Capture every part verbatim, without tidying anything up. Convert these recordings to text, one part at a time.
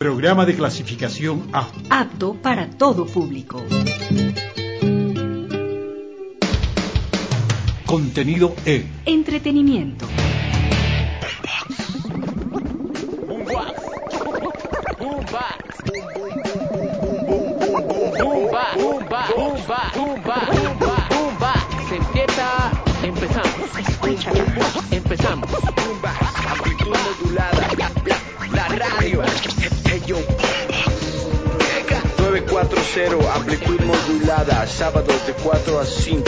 Programa de clasificación A. Apto para todo público. Contenido E. Entretenimiento. Se empieza, empezamos. Empezamos. Amplitud modulada. La radio. nueve cuatro cero, amplitud modulada. Sábados de cuatro a cinco.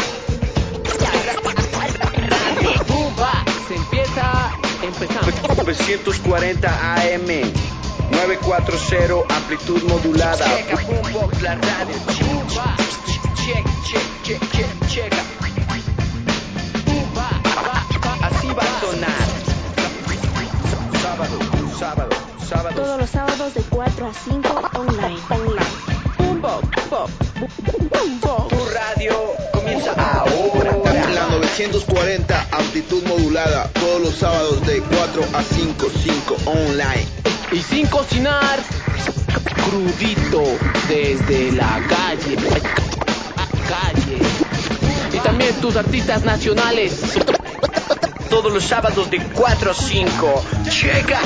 Bumba. Se empieza, empezamos. novecientos cuarenta A M. nueve cuatro cero, amplitud modulada. Checa, Boombox, la radio. Bumba. Check, check, check, check, checa. Bumba. Así va a sonar. Sábado, sábado, sábado. Todos los sábados de cuatro a cinco online. Online. Boombox, pop. Boombox. Tu radio comienza ahora. La novecientos cuarenta, amplitud modulada. Todos los sábados de cuatro a cinco, cinco online. Y sin cocinar, crudito desde la calle, calle. Y también tus artistas nacionales, todos los sábados de cuatro a cinco. Checa.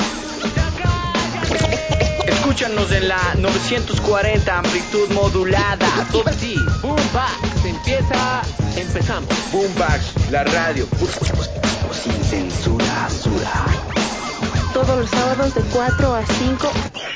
Escúchanos en la novecientos cuarenta, amplitud modulada. Todo así, Boombox, se empieza, empezamos. Boombox, la radio. Sin censura, sura. Todos los sábados de cuatro a cinco.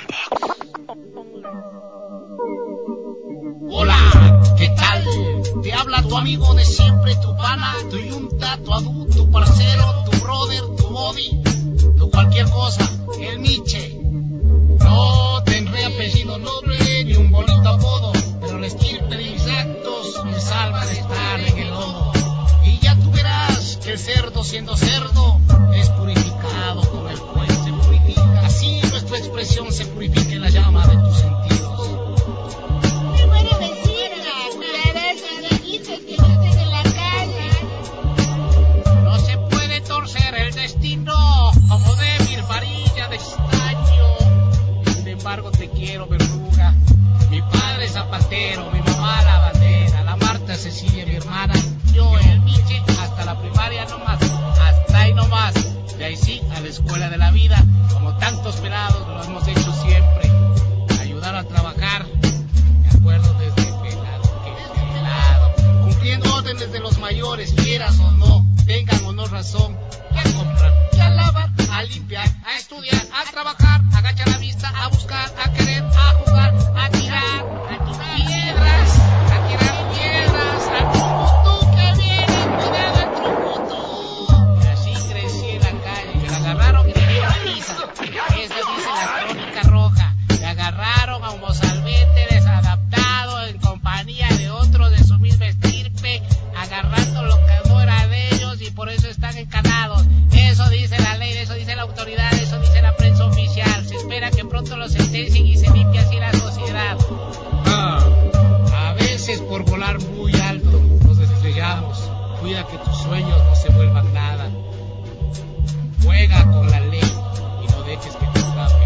Hola, ¿qué tal? Te habla tu amigo de siempre, tu pana, tu yunta, tu adu, tu parcero, tu brother, tu body, tu cualquier cosa, el Miche. No tendré apellido noble ni un bonito apodo, pero la estirpe de mis actos me salva de estar en el lodo. Y ya tú verás que el cerdo, siendo cerdo, es purificado con el fuego. Así nuestra expresión se purifica en la llama de tus sentidos. Me puede decir cuidarás a amiguitos que no estén en la calle. No se puede torcer el destino como débil varilla de estaño. Sin embargo te quiero, verruga. Mi padre zapatero, mi mamá la bandera, la Marta Cecilia mi hermana, yo el Miche hasta la primaria nomás, hasta ahí nomás. De ahí sí a la escuela de la vida, como tantos pelados lo hemos hecho siempre. Ayudar a trabajar, me acuerdo desde pelado, que pelado. Cumpliendo órdenes de los mayores, quieras o no, tengan o no razón. A comprar, a lavar, a limpiar, a estudiar, a trabajar, a agachar la vista, a buscar, a querer, a jugar, a tirar, a tirar piedras, a tirar piedras, al trucutú que viene, cuidado el trucutú. Y así crecí en la calle, me la agarraron y me dieron pizza. Eso dice la crónica roja. Me agarraron a un mozalbete desadaptado en compañía de otros de su misma estirpe, agarrando lo que no era de ellos y por eso están encanados. Eso dice la ley, eso dice la autoridad, eso dice la prensa oficial. Se espera que pronto lo sentencien y se limpie así la sociedad. Ah, a veces por volar muy alto nos estrellamos. Cuida que tus sueños no se vuelvan nada. Juega con la ley y no dejes que te atrapen.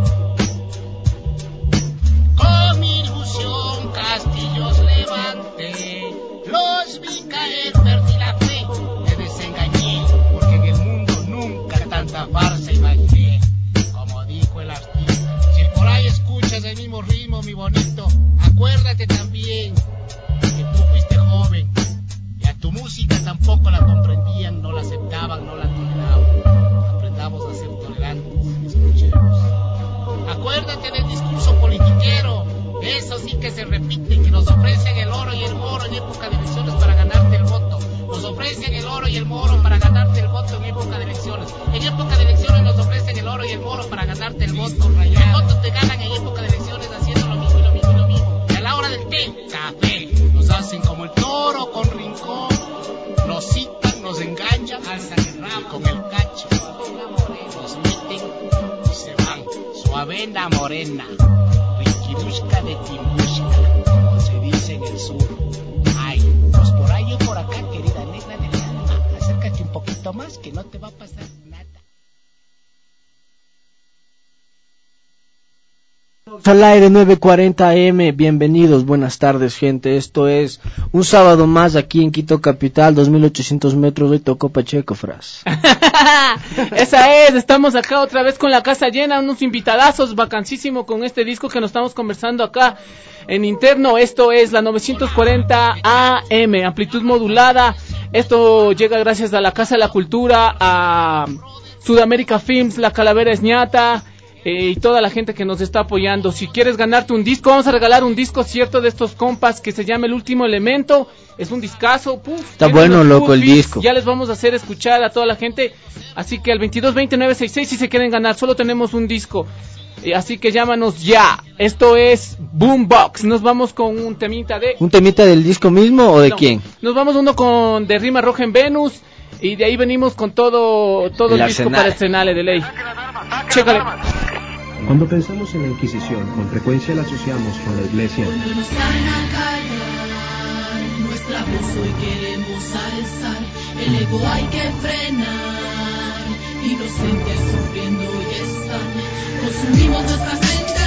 Con mi ilusión castillos levanté, los vi caer, perdí la fe, me desengañé, porque en el mundo nunca tanta farsa imaginé. Como dijo el artista, si por ahí escuchas el mismo ritmo, mi bonito, acuérdate también que tú fuiste joven y a tu música tampoco la comprendían, no la aceptaban, no la toleraban. Aprendamos a ser tolerantes, escuchemos. Acuérdate del discurso politiquero, eso sí que se repite, que nos ofrecen el oro y el moro en época de elecciones para ganarte el voto. Nos ofrecen el oro y el moro para ganarte el voto en época de elecciones. En época de elecciones nos ofrecen el oro y el moro para ganarte el voto. El voto te ganan en época de elecciones haciendo lo mismo y lo mismo y lo mismo. Y a la hora del té, café, nos hacen como el toro con rincón. Nos citan, nos enganchan, alzan el rabo con el cacho. Nos meten y se van. Suavena morena, riquirushka de timbushka, como se dice en el sur. Ay, pues por ahí o por acá, querida negra del alma, acércate un poquito más que no te va a pasar nada. Al aire nueve cuarenta A M, bienvenidos, buenas tardes gente, esto es un sábado más aquí en Quito Capital, dos mil ochocientos metros de Tocó Pacheco, Fras. Esa es, estamos acá otra vez con la casa llena, unos invitadazos, vacancísimo con este disco que nos estamos conversando acá en interno. Esto es la novecientos cuarenta A M, amplitud modulada. Esto llega gracias a la Casa de la Cultura, a Sudamérica Films, La Calavera Esñata, Eh, y toda la gente que nos está apoyando. Si quieres ganarte un disco, vamos a regalar un disco cierto de estos compas que se llama El Último Elemento. Es un discazo, puf, está bueno, loco, el beats. disco. Ya les vamos a hacer escuchar a toda la gente. Así que al veintidós veinte nueve sesenta y seis si se quieren ganar, solo tenemos un disco. Eh, así que llámanos ya. Esto es Boombox. Nos vamos con un temita de... ¿Un temita del disco mismo o de no, quién? Nos vamos uno con de Rima Roja en Venus. Y de ahí venimos con todo, todo el, el disco para estrenarle de ley. Chécale. Cuando pensamos en la Inquisición, con frecuencia la asociamos con la Iglesia. Cuando nos van a callar, nuestra voz hoy queremos alzar. El ego hay que frenar, inocentes sufriendo y están. Consumimos nuestras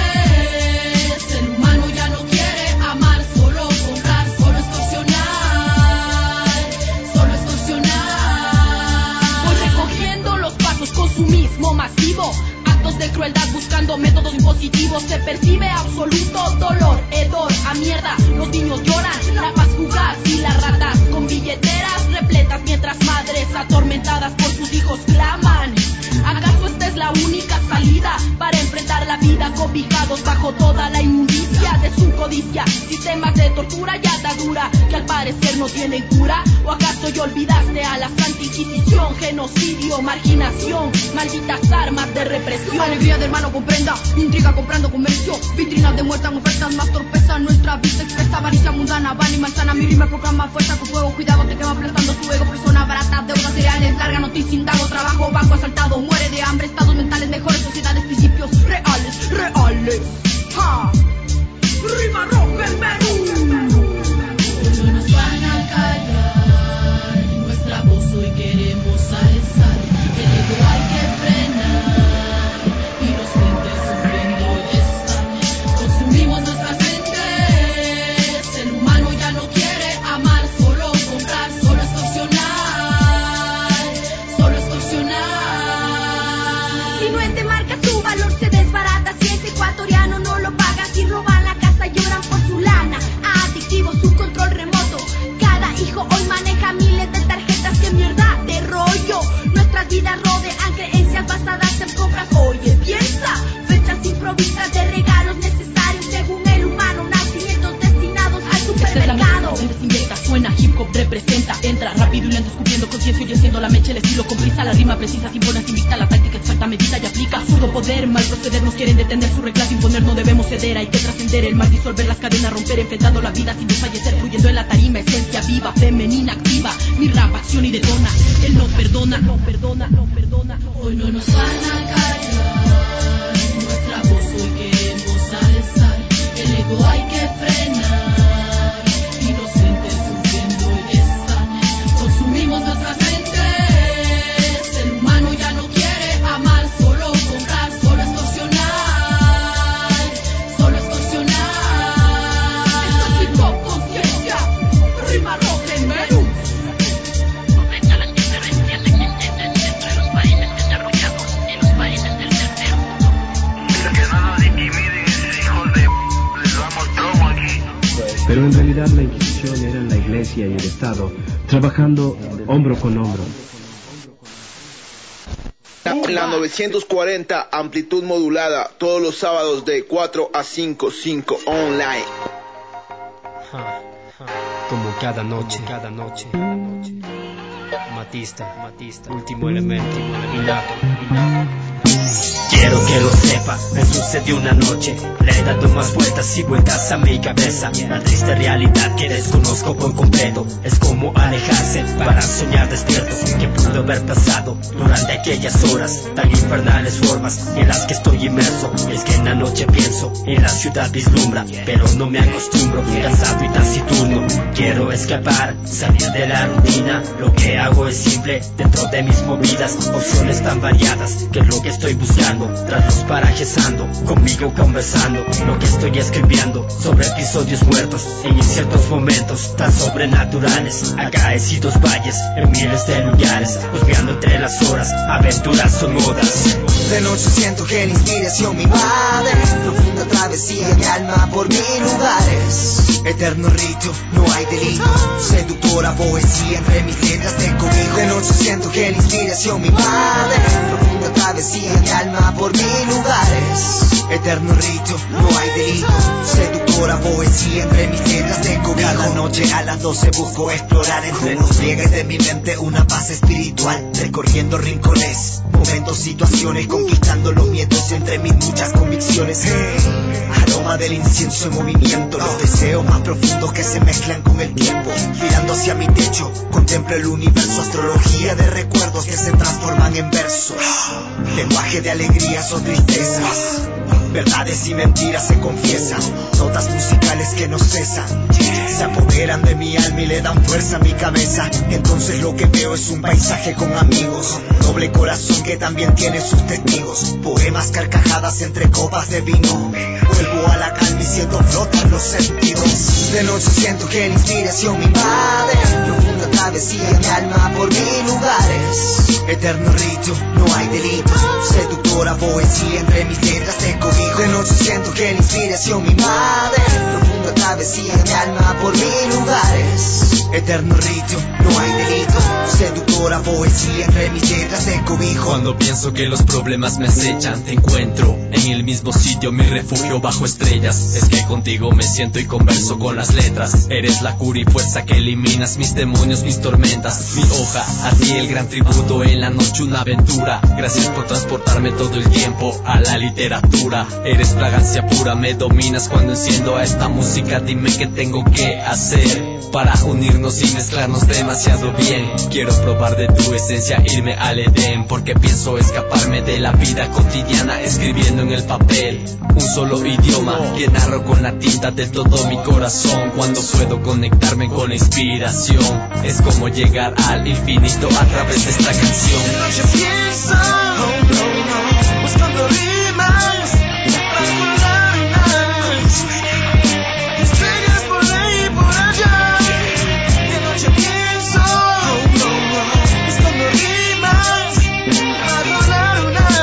mentes, el humano ya no quiere amar, solo comprar, solo extorsionar, solo extorsionar. Voy recogiendo los pasos, consumismo masivo, de crueldad buscando métodos impositivos. Se percibe absoluto dolor, hedor, a mierda. Los niños lloran, la paz fugaz y las ratas con billeteras repletas mientras madres atormentadas por sus hijos claman. ¿Acaso esta es la única salida para enfrentar la vida, cobijados bajo toda la inmundicia de su codicia? Sistemas de tortura y atadura que al parecer no tienen cura. ¿O acaso ya olvidaste a la Santa Inquisición? Genocidio, marginación, malditas armas de represión. Alegría de hermano comprenda, intriga comprando comercio, vitrinas demuestran ofertas más torpeza. Nuestra vista expresa avaricia mundana, van y manzana. Mi rima proclama fuerza con fuego, cuidado te quema aplastando su ego. Persona barata, deudas cereales, larga noticia, indago, trabajo, banco asaltado, muere de hambre, estados mentales mejores, sociedades, principios reales, reales. ¡Ja! Rima roja en Perú. No nos van a callar, nuestra voz hoy queremos alzar. El ego hay que frenar, inocentes sufriendo y están. Consumimos nuestras mentes, el humano ya no quiere amar, solo comprar, solo extorsionar, solo extorsionar. Si no es de marca tu valor se desbarata, si es ecuatoriano no lo pagas, si roban la casa lloran por su lana. Adictivo su control remoto, cada hijo hoy maneja miles de tarjetas, que mierda de rollo. Nuestras vidas rodean creencias basadas en compras. Oye, piensa, fechas improvisas de regalos necesarios según el humano, nacimientos destinados al supermercado. Donde se inyecta, suena, hip hop representa, entra rápido y lento, descubriendo conciencia y haciendo la mecha, el estilo con prisa, la rima precisa, sin ponerse invicta, la táctica exacta, medita y aplica. Absurdo poder, mal proceder, nos quieren detener, sus reglas imponer, no debemos ceder, hay que trascender el mal, disolver las cadenas, romper, enfrentando la vida sin desfallecer, fluyendo en la tarima, esencia viva, femenina, activa, mi rap, acción y detona, él no perdona, no perdona, no perdona, hoy no nos van a callar, nuestra voz hoy queremos alzar, el ego hay que frenar, inocentes sufriendo y están, consumimos nuestras mentes, el humano ya no quiere amar, solo comprar, solo extorsionar, solo extorsionar. Esto es hip hop conciencia, rima roja en Perú. Comenta las diferencias existentes entre los países desarrollados y los países del tercer mundo. Que no nos intimiden, hijos de... les damos plomo aquí. Pero en realidad la Inquisición era la Iglesia y el Estado, trabajando hombro con hombro. La novecientos cuarenta, amplitud modulada, todos los sábados de cuatro a cinco, cinco online. Como cada noche, cada noche, cada noche. Matista, Matista, último elemento, innato, innato. Quiero que lo sepa, me sucedió una noche. Le he dado más vueltas y vueltas a mi cabeza. La triste realidad que desconozco por completo es como alejarse para soñar despierto. ¿Qué pudo haber pasado durante aquellas horas tan infernales formas en las que estoy inmerso? Es que en la noche pienso, en la ciudad vislumbra, pero no me acostumbro, cansado y taciturno. Quiero escapar, salir de la rutina. Lo que hago es simple, dentro de mis movidas, opciones tan variadas, que es lo que estoy buscando, tras los parajes ando, conmigo conversando, lo que estoy escribiendo sobre episodios muertos en inciertos momentos tan sobrenaturales, acaecidos valles en miles de lugares, buscando entre las horas, aventuras son modas. De noche siento que la inspiración me invade, profunda travesía mi alma por mil lugares, eterno rito, no hay delito, seductora poesía entre mis letras de cobijo. De noche siento que la inspiración me invade, profunda travesía mi alma por mil lugares, eterno rito, no hay delito, seductora poesía entre mis letras de cobijo. Cada noche a las doce busco explorar entre los pliegues de mi mente una paz espiritual, recorriendo rincones, momentos, situaciones, conquistando los miedos entre mis muchas convicciones. Aroma del incienso en movimiento, los deseos más profundos que se mezclan con el tiempo. Mirando hacia mi techo, contemplo el universo, astrología de recuerdos que se transforman en versos, lenguaje de alegrías o tristezas, verdades y mentiras se confiesan, notas musicales que no cesan, se apoderan de mi alma y le dan fuerza a mi cabeza. Entonces lo que veo es un paisaje con amigos, doble corazón que también tiene sus testigos, poemas, carcajadas entre copas de vino. Vuelvo a la calma y siento flotar los sentidos. De noche siento que la inspiración me invade, profunda travesía mi alma por mil lugares, eterno rito, no hay delito, seductora poesía entre mis letras de cobijo. De noche siento que la inspiración me invade, profunda travesía mi alma por mil lugares, eterno rito, no hay delito, seductora poesía entre mis letras de cobijo. Cuando pienso que los problemas me acechan, te encuentro en el mismo sitio, mi refugio bajo estrellas. Es que contigo me siento y converso con las letras. Eres la cura y fuerza que eliminas mis demonios, mis tormentas. Mi hoja, a ti el gran tributo, en la noche una aventura. Gracias por transportarme todo el tiempo a la literatura. Eres fragancia pura, me dominas cuando enciendo a esta música. Dime qué tengo que hacer para unirnos y mezclarnos demasiado bien. Quiero probar de tu esencia, irme al Edén, porque pienso escaparme de la vida cotidiana, escribiendo en el papel un solo idioma que narro con la tinta de todo mi corazón. Cuando puedo conectarme con la inspiración, es como llegar al infinito a través de esta canción. De noche pienso, oh, no, no, buscando rimas, transformar estrellas por ahí y por allá. De noche pienso, oh, no, no, buscando rimas, transformar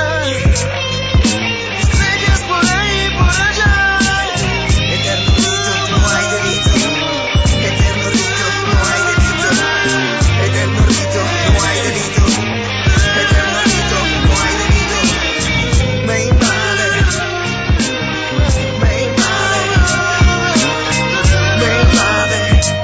estrellas por ahí y por allá. Eterno rito, no hay delito, eterno rito, no hay delito, eterno rito, no hay delito, eterno rito, no hay delito. Me invade, me invade, me invade,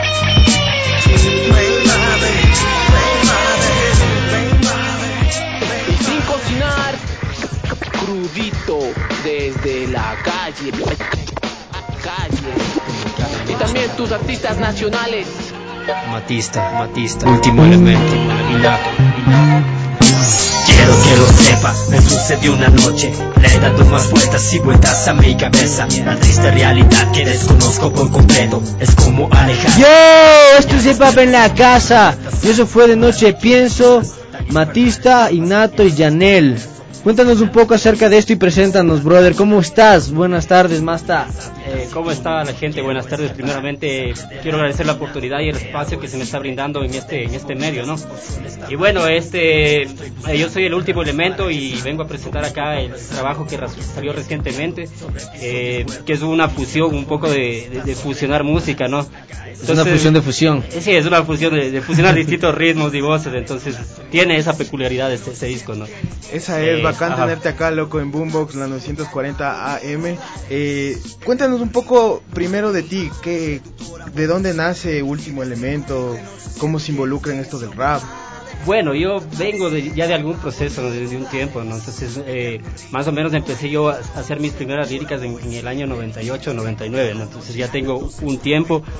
me invade, me invade, me invade. Y sin cocinar, crudito desde la calle, calle. Y también tus artistas nacionales. Matista, Matista, último elemento, innato. Quiero que lo sepa, me sucedió una noche, le he dado más vueltas y vueltas a mi cabeza. La triste realidad que desconozco por completo, es como alejar. Yo, esto es hip hop en la casa. Y eso fue De Noche Pienso, Matista, Innato y Yanel. Cuéntanos un poco acerca de esto y preséntanos, brother. ¿Cómo estás? Buenas tardes, Masta. Eh, ¿Cómo está la gente? Buenas tardes. Primeramente quiero agradecer la oportunidad y el espacio que se me está brindando en este en este medio, ¿no? Y bueno, este eh, yo soy el último elemento y vengo a presentar acá el trabajo que salió recientemente, eh, que es una fusión, un poco de, de, de fusionar música, ¿no? Entonces, es una fusión de fusión. Sí, es una fusión de, de fusionar distintos ritmos y voces, entonces tiene esa peculiaridad este, este disco, ¿no? Esa es, eh, bacán ajá. tenerte acá, loco, en Boombox, la novecientos cuarenta A M. Eh, cuéntanos un poco primero de ti, que, ¿de dónde nace Último Elemento? ¿Cómo se involucra en esto del rap? Bueno, yo vengo de, ya de algún proceso, ¿no? Desde un tiempo, ¿no? Entonces, eh, más o menos empecé yo a hacer mis primeras líricas en, en el año noventa y ocho, noventa y nueve, ¿no? Entonces ya tengo un tiempo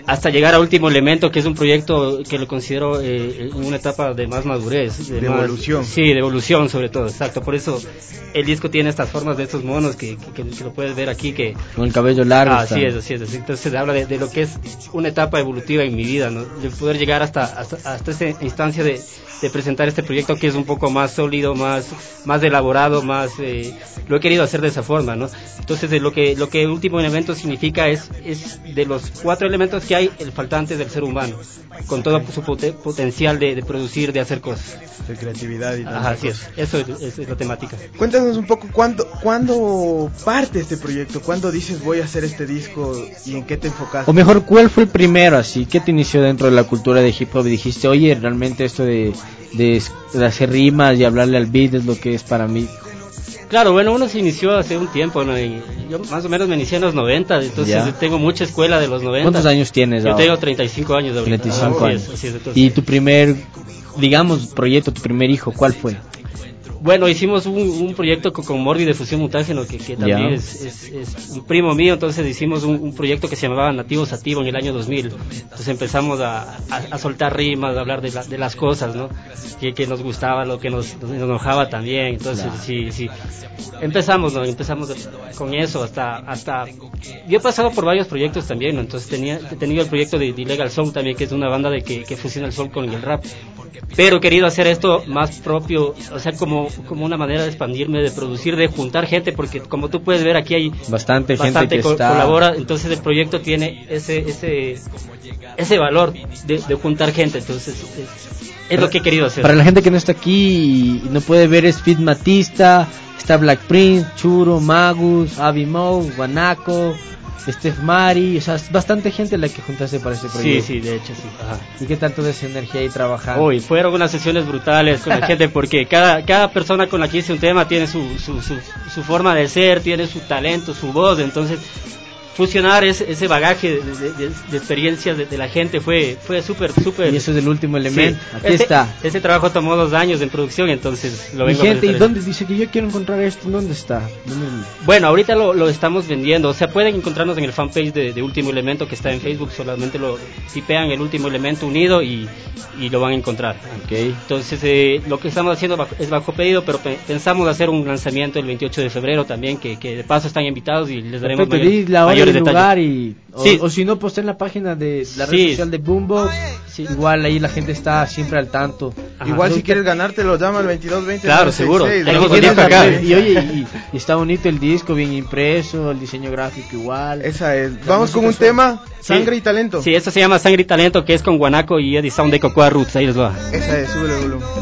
hasta llegar a Último Elemento, que es un proyecto que lo considero eh, en una etapa de más madurez. De, de más, evolución. Sí, de evolución sobre todo, exacto. Por eso el disco tiene estas formas de estos monos que, que, que lo puedes ver aquí. Que con el cabello largo. Ah, así es, así es. Entonces habla de, de lo que es una etapa evolutiva en mi vida, ¿no? De poder llegar hasta, hasta, hasta esa instancia de, de presentar este proyecto que es un poco más sólido, más, más elaborado, más... Eh, lo he querido hacer de esa forma, ¿no? Entonces de lo que lo que Último Elemento significa es, es de los cuatro elementos que hay, el faltante del ser humano, con todo su pot- potencial de, de producir, de hacer cosas. De creatividad y Ajá, así es. Eso es, es, es la temática. Cuéntanos un poco, ¿cuándo, ¿cuándo parte este proyecto? ¿Cuándo dices voy a hacer este disco y en qué te enfocaste? O mejor, ¿cuál fue el primero así? ¿Qué te inició dentro de la cultura de hip hop? Y dijiste, oye, realmente esto de, de, de hacer rimas y hablarle al beat es lo que es para mí. Claro, bueno, uno se inició hace un tiempo, ¿no? Y yo más o menos me inicié en los noventa, entonces ya. Tengo mucha escuela de los noventa. ¿Cuántos años tienes Yo ahora? tengo treinta y cinco años ahorita. treinta y cinco ah, años. Así es, así es, entonces. ¿Y tu primer, digamos, proyecto, tu primer hijo, cuál fue? Bueno, hicimos un, un proyecto con, con Morbi de fusión mutágeno, que, que también es, es, es un primo mío, entonces hicimos un, un proyecto que se llamaba Nativo Sativo en el año dos mil. Entonces empezamos a, a, a soltar rimas, a hablar de, la, de las cosas, ¿no? Que, que nos gustaba, lo que nos, nos enojaba también. Entonces, claro. sí, sí. Empezamos, ¿no? Empezamos con eso hasta, hasta... Yo he pasado por varios proyectos también, ¿no? Entonces tenía, he tenido el proyecto de, de Illegal Soul también, que es una banda de que, que fusiona el soul con el rap. Pero he querido hacer esto más propio, o sea, como, como una manera de expandirme, de producir, de juntar gente, porque como tú puedes ver aquí hay bastante, bastante gente que co- está... colabora, entonces el proyecto tiene ese ese ese valor de, de juntar gente, entonces es, es para, lo que he querido hacer. Para la gente que no está aquí y no puede ver, es Fit Matista, está Black Prince, Churo, Magus, Avi Mo, Guanaco, Steph Mari, o sea, es bastante gente la que juntaste para este proyecto. Sí, sí, de hecho, sí. Ajá. ¿Y qué tal toda esa energía ahí trabajando? Uy, fueron unas sesiones brutales con la gente, porque cada cada persona con la que hice un tema tiene su, su, su, su forma de ser, tiene su talento, su voz, entonces fusionar ese, ese bagaje de, de, de, de experiencias de, de la gente fue fue súper, súper... Y eso es el Último Elemento, sí. Aquí este, está. Ese trabajo tomó dos años en producción, entonces lo Mi vengo gente, a ¿y dónde dice que yo quiero encontrar esto? ¿Dónde está? ¿Dónde... Bueno, ahorita lo, lo estamos vendiendo, o sea, pueden encontrarnos en el fanpage de, de Último Elemento que está en Facebook, solamente lo tipean el Último Elemento unido y, y lo van a encontrar. Okay. Entonces, eh, lo que estamos haciendo bajo, es bajo pedido, pero pe- pensamos hacer un lanzamiento el veintiocho de febrero también, que, que de paso están invitados y les daremos Perfecto, mayor, la hora mayores y detalles. lugar y O, sí. o si no, pues en la página de la red sí. social de Boombox, sí. Igual ahí la gente está siempre al tanto. Ajá. Igual si quieres ganártelo, llama al veintidós veinte. Claro, seguro. Tenemos el disco acá. Y oye, y, y está bonito el disco, bien impreso, el diseño gráfico igual. Esa es. Vamos con un tema, Sangre sí. y Talento. Sí, esto se llama Sangre y Talento, que es con Guanaco y Eddie Sound de Cocoa Roots. Ahí les va. Esa es, súbele el volumen.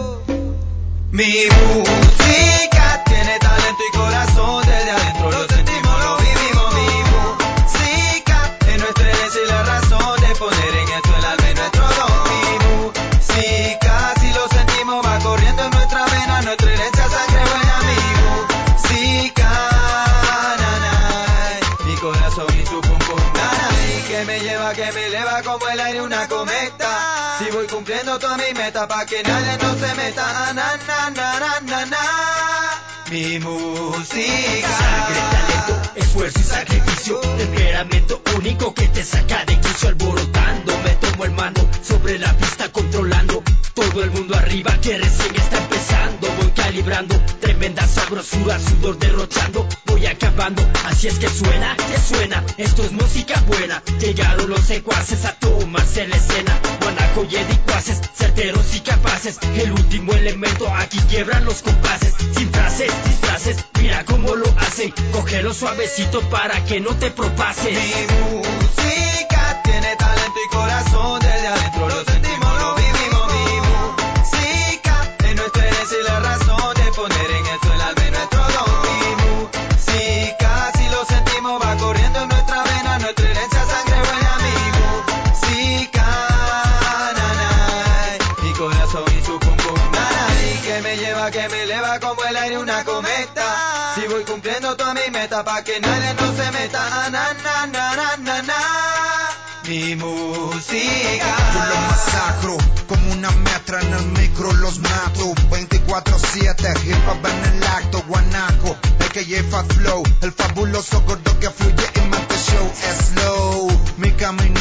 Mi música tiene talento y corazón desde adentro, lo sentimos, lo vivimos. Mi música es nuestra herencia y la razón de poner en esto el alma y nuestro don. Mi música, si lo sentimos, va corriendo en nuestra vena, nuestra herencia, sangre buena. Mi música, nanay, mi corazón y su pum pum, nanay, que me lleva, que me eleva como el aire una cometa. Si voy cumpliendo toda mi meta pa' que nadie no se meta. Na, na, na, na, na, na. Mi música. Sangre, talento, esfuerzo y sacrificio. Temperamento único que te saca de quicio. Alborotando, me tomo el mando sobre la pista controlando. Todo el mundo arriba que recién está empezando. Voy calibrando, tremenda sabrosura, sudor derrochando. Voy acabando, así es que suena, que suena. Esto es música buena. Llegaron los secuaces a tomarse la escena. Guanaco y Edicuaces, certeros y capaces. El último elemento, aquí quiebran los compases. Sin frases, disfraces, mira cómo lo hacen. Cógelo suavecito para que no te propases. Mi música tiene talento y corazón desde adentro, lo sentimos, lo vivimos. Mi música es nuestra herencia y la razón de poner en esto el alma y nuestro don. Mi música, si lo sentimos, va corriendo en nuestra vena, nuestra herencia, sangre buena. Mi música, nanay, mi corazón y su pum pum, nanay, que me lleva, que me eleva como el aire una cometa. Si voy cumpliendo toda mi meta pa' que nadie no se meta. Na, na, na, na, na, na. Mi música. Yo los masacro como una metra en el micro, los mato veinticuatro siete, hip hop en el acto. Guanaco, el que lleva flow, el fabuloso gordo que fluye y mata show. Es slow, mi caminao,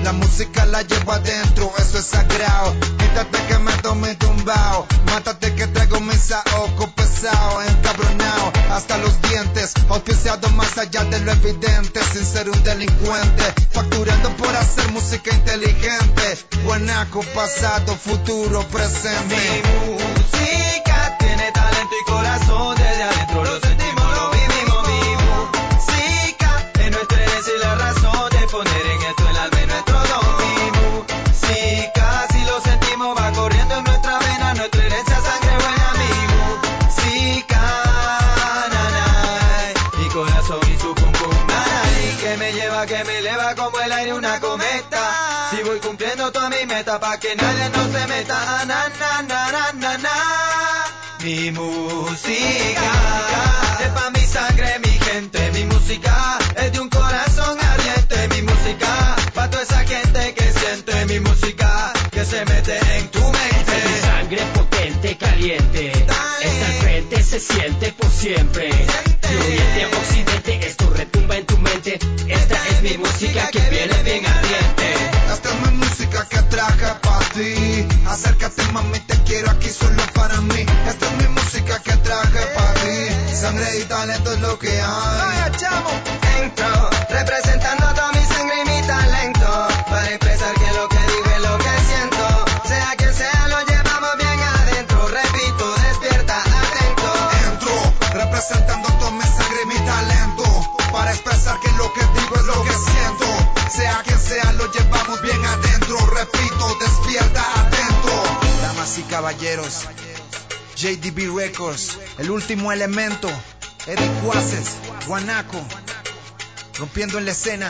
La música la llevo adentro, eso es sagrado. Quítate que me tome tumbao, mátate que traigo mi saoco pesado, encabronado hasta los dientes, auspiciado más allá de lo evidente, sin ser un delincuente, facturando por hacer música inteligente. Guanaco, pasado, futuro, presente. Mi música tiene talento y corazón desde adentro, lo sentimos, lo vivimos. Mi música es nuestra herencia y la razón de poner en esto el alma y nuestro don. Mi música, si lo sentimos, va corriendo en nuestra vena, nuestra herencia, sangre buena. Mi música, nanay, mi corazón y su pum pum, nanay, que me lleva, que me eleva como el aire una cometa. Si voy cumpliendo toda mi meta pa' que nadie no se meta. Ah, na, na, na, na, na, na. Mi música es pa' mi sangre, mi gente. Mi música es de un corazón ardiente. Mi música pa' toda esa gente que siente. Mi música que se mete en tu mente. Es mi sangre potente, caliente. Está al frente, se siente por siempre. De oriente a occidente, esto retumba en tu mente. Esta es mi música que viene bien ardiente. Esta es mi música que traje para ti. Acércate, mami, te quiero aquí solo para mí. Esta es mi música que traje para ti. Sangre y talento es lo que hay. Entro, representando toda mi sangre y mi talento, para expresar que lo que digo es lo que siento. Sea quien sea, lo llevamos bien adentro. Repito, despierta, atento. Entro, representando toda mi sangre y mi talento, para expresar que lo que digo es lo que siento. Sea quien sea, lo llevamos bien adentro. Repito, despierta, atento. Damas y caballeros, J D B Records, el último elemento, Eddie Cuaces, Guanaco, rompiendo en la escena.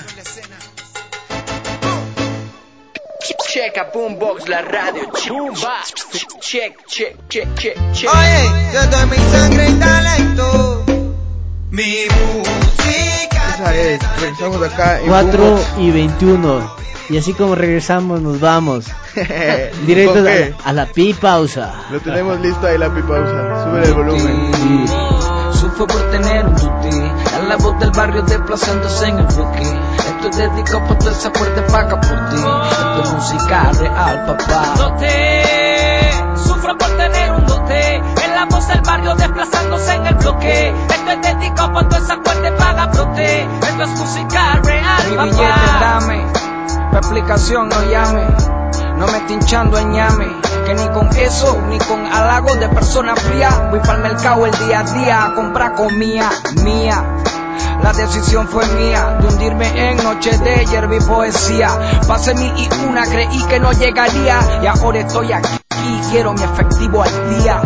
Checa Boombox, la radio. Check, check, check, check, check. Oye, yo doy mi sangre y talento. Mi música. Esa es, regresamos acá en cuatro Boombox. y veintiuno. Y así como regresamos, nos vamos. Directo ¿Con a, qué? a la pi pausa. Lo tenemos listo ahí la pipausa. Sube el volumen. Sí. Sufro por tener un tuti, a la voz del barrio desplazándose en el bloque. Esto es dedicado para toda esa fuerte paga por ti. Esto es música real, papá. Dote, sufro por tener un dote, en la voz del barrio desplazándose en el bloque. Esto es dedicado para toda esa fuerte paga por ti. Esto es música real, Mi papá. billete dame, pa' explicación no llame. No me esté hinchando en ñame, que ni con eso, ni con halagos de persona fría. Voy pa'l mercado el día a día a comprar comida mía. La decisión fue mía, de hundirme en noche de hierba y poesía. Pasé mil y una, creí que no llegaría, y ahora estoy aquí, quiero mi efectivo al día.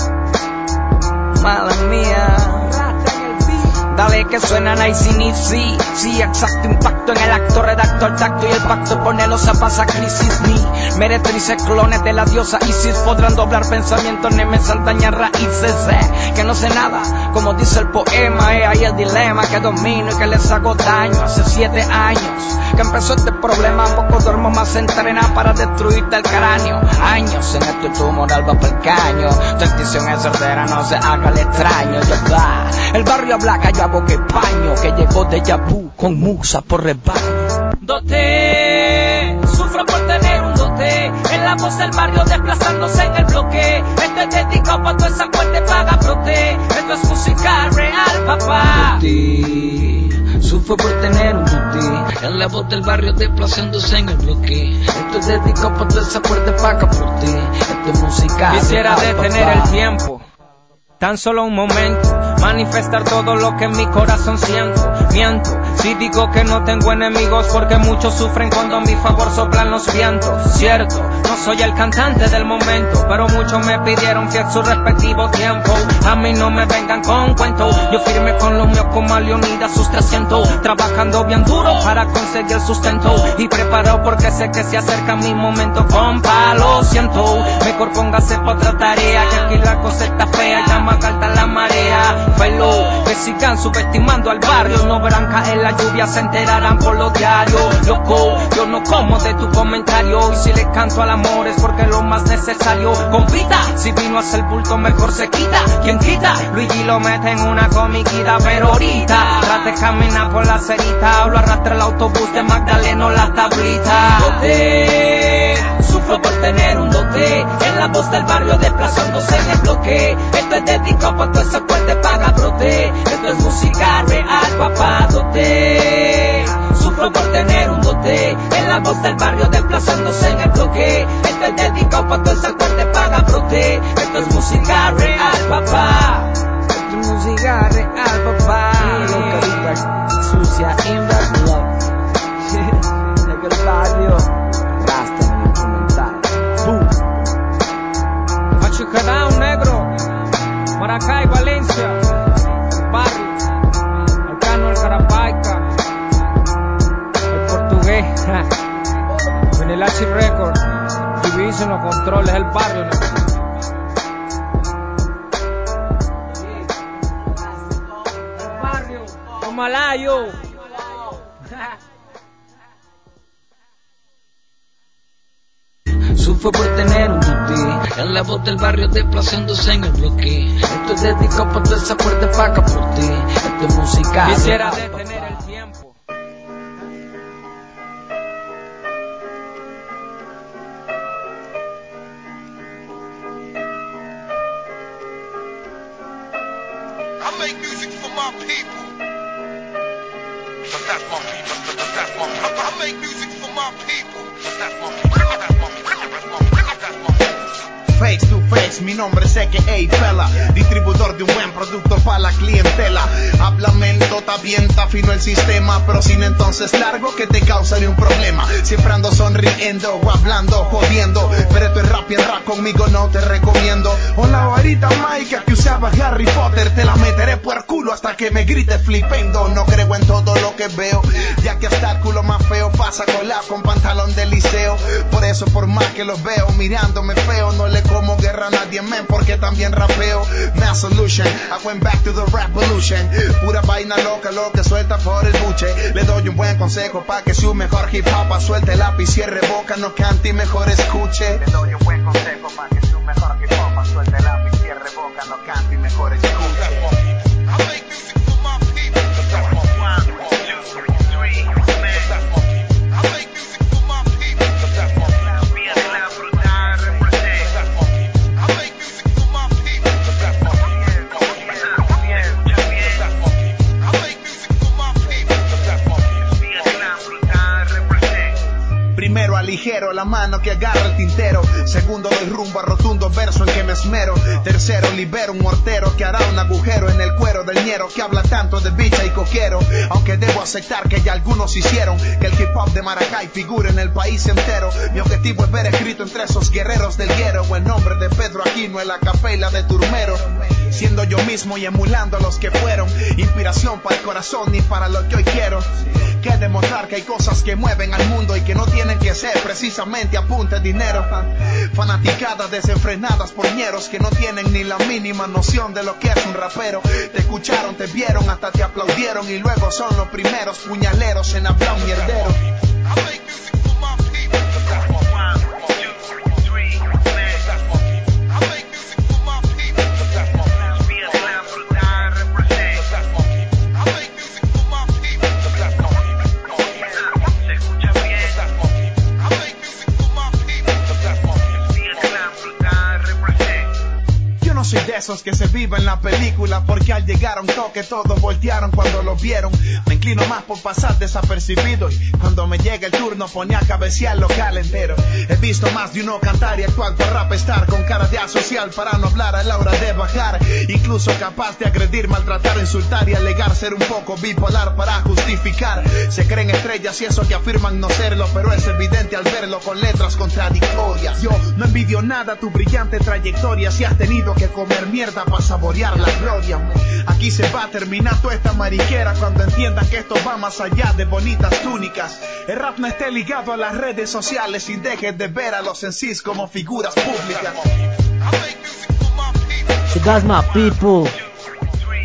Mala mía. Dale que suena nice y sí, sí, exacto, impacto en el acto, redacto el tacto y el pacto, ponerlos a pasar crisis, ni meretrices, clones de la diosa Isis, podrán doblar pensamientos, ni me saltañan raíces, eh, que no sé nada, como dice el poema, eh, ahí el dilema que domino y que les hago daño, hace siete años, que empezó este problema, poco duermo más se entrena para destruirte el cráneo, años en esto y tu moral va pa'l caño, tu extinción es certera, no se haga el extraño, ya va, el barrio habla callado que paño, que llegó de Yabu con musa por rebaño. Dote, sufro por tener un dote, en la voz del barrio desplazándose en el bloque. Esto es dedicado para toda esa fuerte paga brote. Esto es música real, papá. Tuti, sufro por tener un tuti, en la voz del barrio desplazándose en el bloque. Esto es dedicado para toda esa fuerte paga brote. Esto es música Quisiera real, detener papá. el tiempo, tan solo un momento, manifestar todo lo que en mi corazón siento. Miento si digo que no tengo enemigos, porque muchos sufren cuando a mi favor soplan los vientos. Cierto, no soy el cantante del momento, pero muchos me pidieron fiel su respectivo tiempo. A mí no me vengan con cuentos, yo firme con lo mío como a Leonidas sus trescientos, trabajando bien duro para conseguir el sustento, y preparado porque sé que se acerca mi momento, compa, lo siento. Mejor póngase pa' otra tarea, que aquí la cosa está fea, ya más alta la marea. Bailo, que sigan subestimando al barrio, no no verán caer la lluvia, se enterarán por los diarios. Loco, yo no como de tu comentario, y si le canto al amor es porque es lo más necesario. Compita, si vino a hacer bulto mejor se quita. ¿Quién quita? Luigi lo mete en una comiquita, pero ahorita trate de caminar por la cerita, lo arrastra el autobús de Magdaleno la tablita. Dote, sufro por tener un dote, en la voz del barrio desplazándose en el bloque. Esto es dedicado pa' toda esa fuerte paga brote, esto es música real, papá. Dote, sufro por tener un dote, en la voz del barrio desplazándose en el bloque. Esto es dedicado pa' toda esa fuerte paga brote, esto es música real, papá. Esto es música real, papá. Lo carita sucia in the blood. En el barrio rasta en el instrumental. Achicadao, negro, Maracay, Valencia, el barrio, Alcano, el Carapaica, el portugués, en el H Record, diviso en los controles, el barrio, negro. El barrio, Malayo. Sufro por tener un dote, en la voz del barrio desplazándose en el bloque. Esto es dedicado para toda esa fuerte paga por ti. Esto es música. Quisiera detener el tiempo. I make music for my people. But that's my people. But that's my people. I make music for my people. But that's my people. Face to face, mi nombre es A K A Fela, distribuidor de un buen producto para la clientela. Háblame en tota bien, está fino el sistema, pero sin entonces largo que te causaría un problema. Siempre ando sonriendo o hablando, jodiendo, pero esto es rap y el rap conmigo no te recomiendo. Hola, ahorita Mike, que usaba Harry Potter, te la meteré por el culo hasta que me grites flipendo. No creo en todo lo que veo, ya que hasta el culo más feo pasa colado con pantalón de liceo. Por eso por más que los veo mirándome feo, no le como guerra a nadie, men, porque también rapeo. Mass solution, I went back to the revolution. Pura vaina loca, lo que suelta por el buche. Le doy un buen consejo pa' que su mejor hip hop suelte lápiz, cierre boca, no cante y mejor escuche. Le doy un buen consejo pa' que su mejor hip hop suelte lápiz, cierre boca, no cante y mejor escuche. Primero aligero la mano que agarra el tintero. Segundo doy rumbo a rotundo verso en que me esmero. Tercero libero un mortero que hará un agujero en el cuero del ñero que habla tanto de bicha y coquero. Aunque debo aceptar que ya algunos hicieron que el hip hop de Maracay figure en el país entero. Mi objetivo es ver escrito entre esos guerreros del hierro o el nombre de Pedro Aquino en la capela de Turmero. Siendo yo mismo y emulando a los que fueron inspiración para el corazón y para lo que hoy quiero. Que demostrar que hay cosas que mueven al mundo y que no tienen que ser precisamente a punta de dinero. Fanaticadas desenfrenadas por ñeros que no tienen ni la mínima noción de lo que es un rapero. Te escucharon, te vieron, hasta te aplaudieron y luego son los primeros puñaleros en hablar un mierdero. No soy de esos que se viven la película, porque al llegar a un toque todos voltearon cuando lo vieron. Me inclino más por pasar desapercibido y cuando me llega el turno ponía a cabecear el local entero. He visto más de uno cantar y actuar por rap estar con cara de asocial para no hablar a la hora de bajar. Incluso capaz de agredir, maltratar, insultar y alegar ser un poco bipolar para justificar. Se creen estrellas y eso que afirman no serlo, pero es evidente al verlo con letras contradictorias. Yo no envidio nada tu brillante trayectoria si has tenido que comer mierda para saborear la gloria. Aquí se va a terminar toda esta mariquera cuando entiendan que esto va más allá de bonitas túnicas. El rap no esté ligado a las redes sociales y dejes de ver a los M Cs como figuras públicas. So that's my people.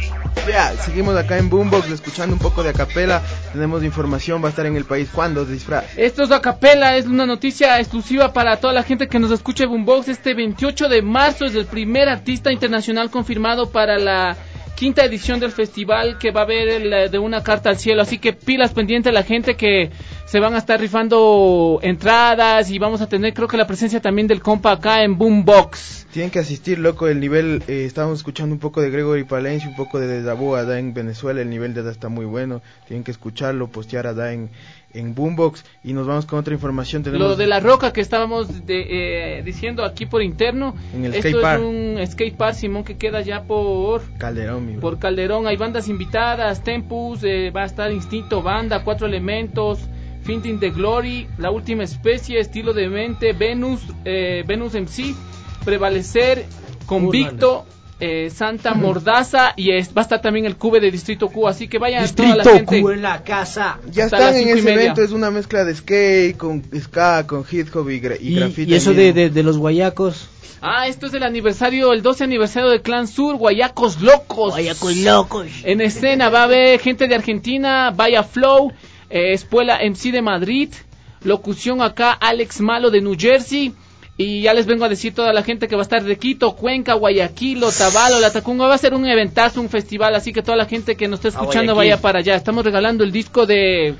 Yeah, seguimos acá en Boombox escuchando un poco de acapela. Tenemos información, va a estar en El País. ¿Cuándo, Disfraz? Esto es acapela, es una noticia exclusiva para toda la gente que nos escuche Boombox. Este veintiocho de marzo es el primer artista internacional confirmado para la quinta edición del festival, que va a haber el de Una Carta al Cielo. Así que pilas pendiente a la gente, que se van a estar rifando entradas y vamos a tener, creo que la presencia también del compa acá en Boombox. Tienen que asistir, loco, el nivel, eh, estábamos escuchando un poco de Gregory Palencia, un poco de Deja Vu allá en Venezuela, el nivel de allá está muy bueno, tienen que escucharlo, postear allá en, en Boombox, y nos vamos con otra información. Tenemos Lo de La Roca que estábamos de, eh, diciendo aquí por interno, en el esto skate es park. un skate park, Simón, que queda ya por Calderón, mi bro. por Calderón. Hay bandas invitadas, Tempus, eh, va a estar Instinto Banda, Cuatro Elementos, Finding the Glory, La Última Especie, Estilo de Mente, Venus, eh, Venus M C, Prevalecer, Convicto, eh, Santa Mordaza, y es, va a estar también el Cube de Distrito Q, así que vayan Distrito toda la gente. Q en la casa. Ya Hasta están las en cinco y ese media. evento, es una mezcla de skate, con ska, con hip hop y, gra- y, Y, graffiti. y eso de, de, de los guayacos. Ah, esto es el aniversario, el doce aniversario del Clan Sur, Guayacos Locos. Guayacos Locos. En escena va a haber gente de Argentina, Vaya Flow, eh, Espuela M C de Madrid, locución acá Alex Malo de New Jersey. Y ya les vengo a decir toda la gente que va a estar de Quito, Cuenca, Guayaquil, Otavalo, La Tacunga. Va a ser un eventazo, un festival, así que toda la gente que nos está escuchando vaya para allá. Estamos regalando el disco de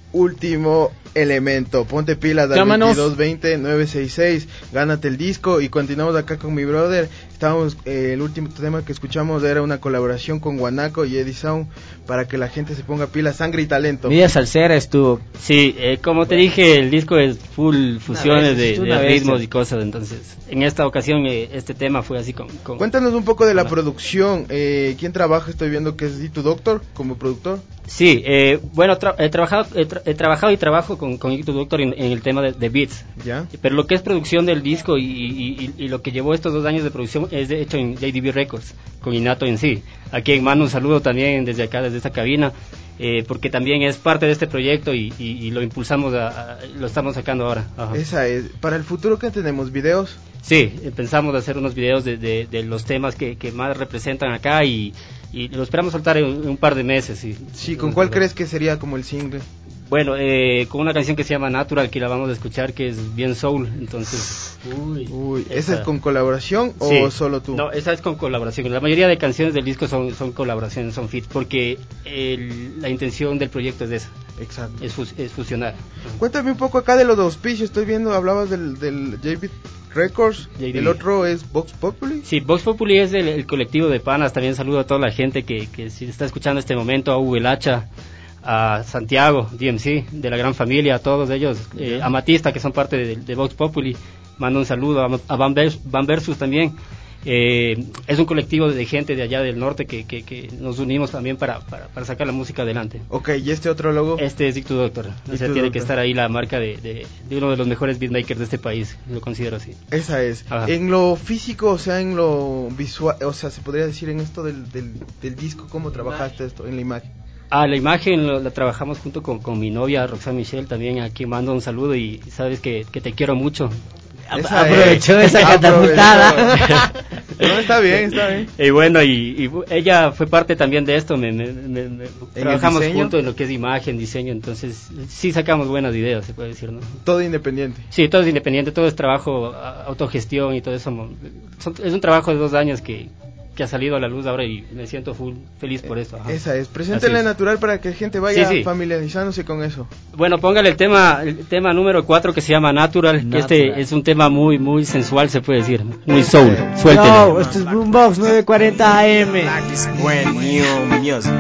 Último Elemento. Ponte pilas al Llámanos. veintidós veinte nueve sesenta y seis, gánate el disco. Y continuamos acá con mi brother. Estábamos, eh, el último tema que escuchamos era una colaboración con Guanaco y Eddie Sound, para que la gente se ponga pilas. Sangre y Talento. Media salsera estuvo. Sí, eh, como te dije, el disco es full fusiones bestia, de, es de una ritmos bestia. y cosas, entonces en esta ocasión eh, este tema fue así con... con Cuéntanos un poco de la Hola. producción. Eh, ¿Quién trabaja? Estoy viendo que es Itu Doctor como productor. Sí, eh, bueno, tra- he, trabajado, he, tra- he trabajado y trabajo con, con Ictus Doctor en, en el tema de, de beats. ¿Ya? Pero lo que es producción del disco y, y, y, y lo que llevó estos dos años de producción es de hecho en J D B Records, con Inato en sí. Aquí en mano un saludo también desde acá, desde esta cabina, eh, porque también es parte de este proyecto y, y, y lo impulsamos, a, a- lo estamos sacando ahora. Ajá. Esa es. Para el futuro, ¿qué tenemos? ¿Videos? Sí, eh, pensamos hacer unos videos de, de, de los temas que, que más representan acá y, y lo esperamos soltar en, en un par de meses. Sí, Sí, ¿con cuál crees que sería como el single? Bueno, eh, con una canción que se llama Natural, que la vamos a escuchar, que es bien soul, entonces... Uy, Uy, ¿esa esa- es con colaboración o Sí. solo tú? No, esa es con colaboración. La mayoría de canciones del disco son, son colaboraciones, son feats, porque el- la intención del proyecto es esa. Exacto. Es, fus- es fusionar. Cuéntame un poco acá de los auspicios. Estoy viendo, hablabas del, del J B Records. J D. El otro es Vox Populi. Sí, Vox Populi es el, el colectivo de panas. También saludo a toda la gente que, que si está escuchando este momento, a Hugo El Hacha, a Santiago, D M C, de la gran familia, a todos ellos, eh, a Matista, que son parte de, de Vox Populi. Mando un saludo a, a Van, Vers- Van Versus también. Eh, es un colectivo de gente de allá del norte que, que, que nos unimos también para, para, para sacar la música adelante. Ok, ¿y este otro logo? Este es Ictus Doctor. O sea, Ictus tiene Doctor. que estar ahí la marca de, de, de uno de los mejores beatmakers de este país, lo considero así. Esa es. Ajá. En lo físico, o sea, en lo visual, o sea, se podría decir en esto del, del, del disco, ¿cómo trabajaste esto en la imagen? Ah, la imagen lo- la trabajamos junto con, con mi novia Roxanne Michelle, también aquí mando un saludo y sabes que, que te quiero mucho. Esa Aprovechó es. esa catapultada. No, está bien, está bien. Y bueno, y, y ella fue parte también de esto, me, me- me- me- trabajamos diseño? juntos en lo que es imagen, diseño, entonces sí sacamos buenas ideas, se puede decir, ¿no? Todo independiente. Sí, todo es independiente, todo es trabajo, a- autogestión y todo eso. mo- son- es un trabajo de dos años que, que ha salido a la luz ahora y me siento full feliz por eso. ajá. Esa es. Preséntenle Así es. natural para que la gente vaya Sí, sí. familiarizándose con eso. Bueno, póngale el tema, el tema número cuatro que se llama Natural, que Natural. este es un tema muy, muy sensual, se puede decir, muy soul. Suéltele. No, esto es Boombox nueve cuarenta A M. Brand new music.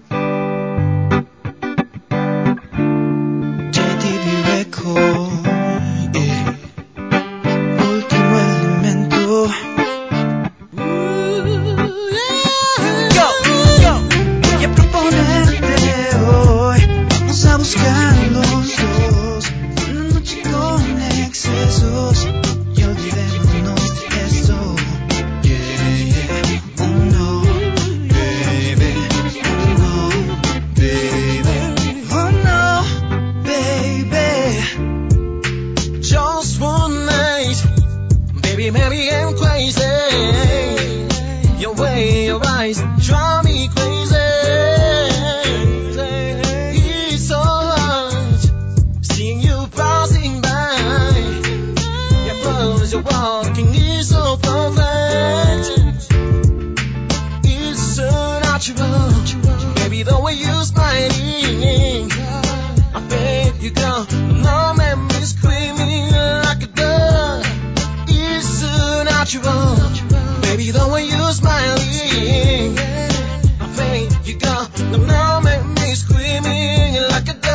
J D B Record, yeah. Último elemento. Yo, yo, voy a proponerte hoy. Vamos a buscar los dos una noche con excesos y olvidémonos de esto. Yeah, yeah, oh no, baby, oh no, baby, oh no, baby. Just one night, baby, maybe I'm crazy. Your way, your eyes drive me crazy. want. Baby, the way you smiling, I bet you go. No, make me screaming like a dog. It's so natural. Baby, the way you smiling, I bet you go. No, no, make me screaming like a dog.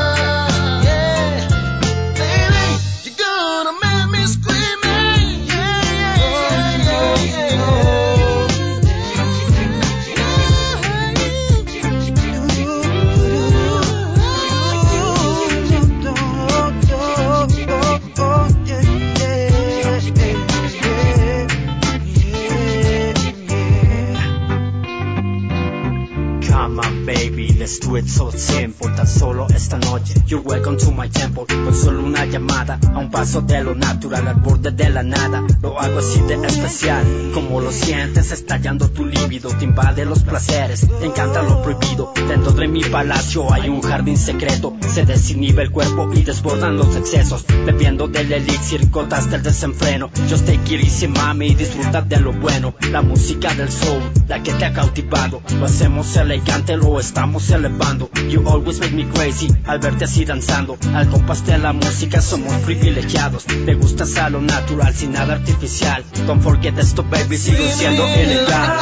Let's do it so simple, tan solo esta noche. You're welcome to my temple. Con solo una llamada, a un paso de lo natural, al borde de la nada. Lo hago así de especial. Como lo sientes, estallando tu líbido, te invade los placeres, te encanta lo prohibido. Dentro de mi palacio hay un jardín secreto. Se desinhibe el cuerpo y desbordan los excesos. Bebiendo del elixir, gotas del desenfreno. Just take it easy, mami, disfruta de lo bueno. La música del soul, la que te ha cautivado. Lo hacemos elegante, lo estamos elevando. You always make me crazy al verte así danzando. Al compás de la música somos privilegiados. Me gustas a lo natural, sin nada artificial. Don't forget esto, baby, sigo siendo ilegal.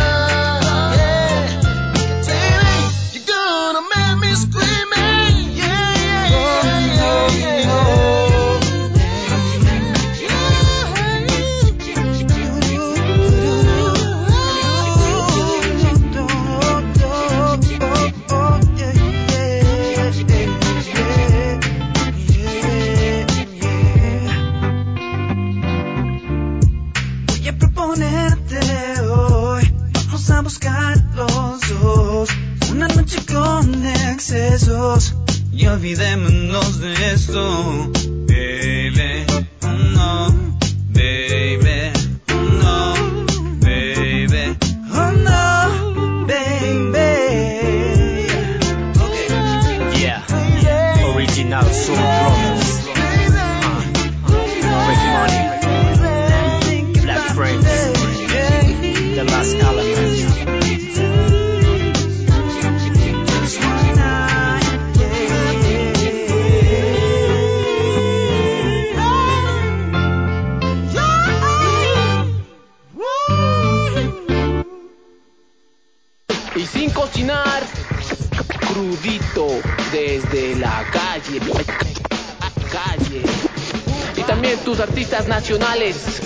Y olvidémonos de esto, baby, oh no, baby, oh no, baby, oh no, baby. Okay. Yeah, original Soul Brothers, uh, Big Money, Black Friends, The Last Element. Crudito desde la calle, calle. Y también tus artistas nacionales.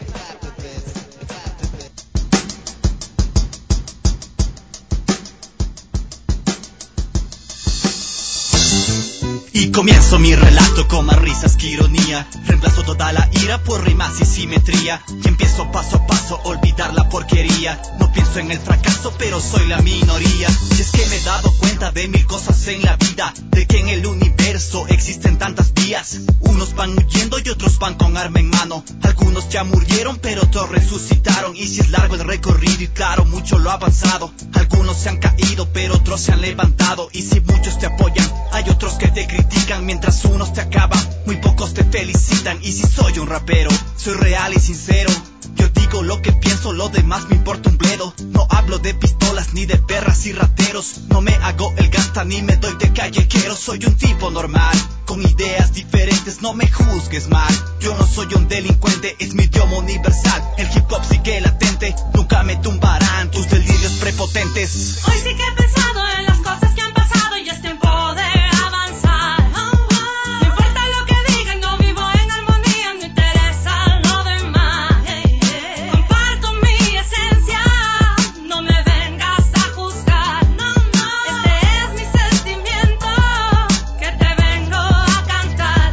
Y comienzo mi relato con más risas que ironía. Reemplazo toda la ira por rimas y simetría. Y empiezo paso a paso a olvidar la porquería. No pienso en el fracaso, pero soy la minoría. Y es que me he dado cuenta de mil cosas en la vida, de que en el universo existen tantas vías. Unos van huyendo y otros van con arma en mano. Algunos ya murieron, pero otros resucitaron. Y si es largo el recorrido y claro, mucho lo ha avanzado. Algunos se han caído, pero otros se han levantado. Y si muchos te apoyan, hay otros que te critican. Mientras unos te acaban, muy pocos te felicitan. Y si soy un rapero, soy real y sincero. Yo digo lo que pienso, lo demás me importa un bledo. No hablo de pistolas ni de perras y rateros. No me hago el gasta ni me doy de callejero. Soy un tipo normal, con ideas diferentes, no me juzgues mal. Yo no soy un delincuente, es mi idioma universal. El hip hop sigue latente, nunca me tumbarán tus delirios prepotentes. Hoy sí que he pensado en las cosas que han pasado y es tiempo de avanzar. No importa lo que digan, yo vivo en armonía, no interesa lo demás. Comparto mi esencia, no me vengas a juzgar. No, no, este es mi sentimiento que te vengo a cantar.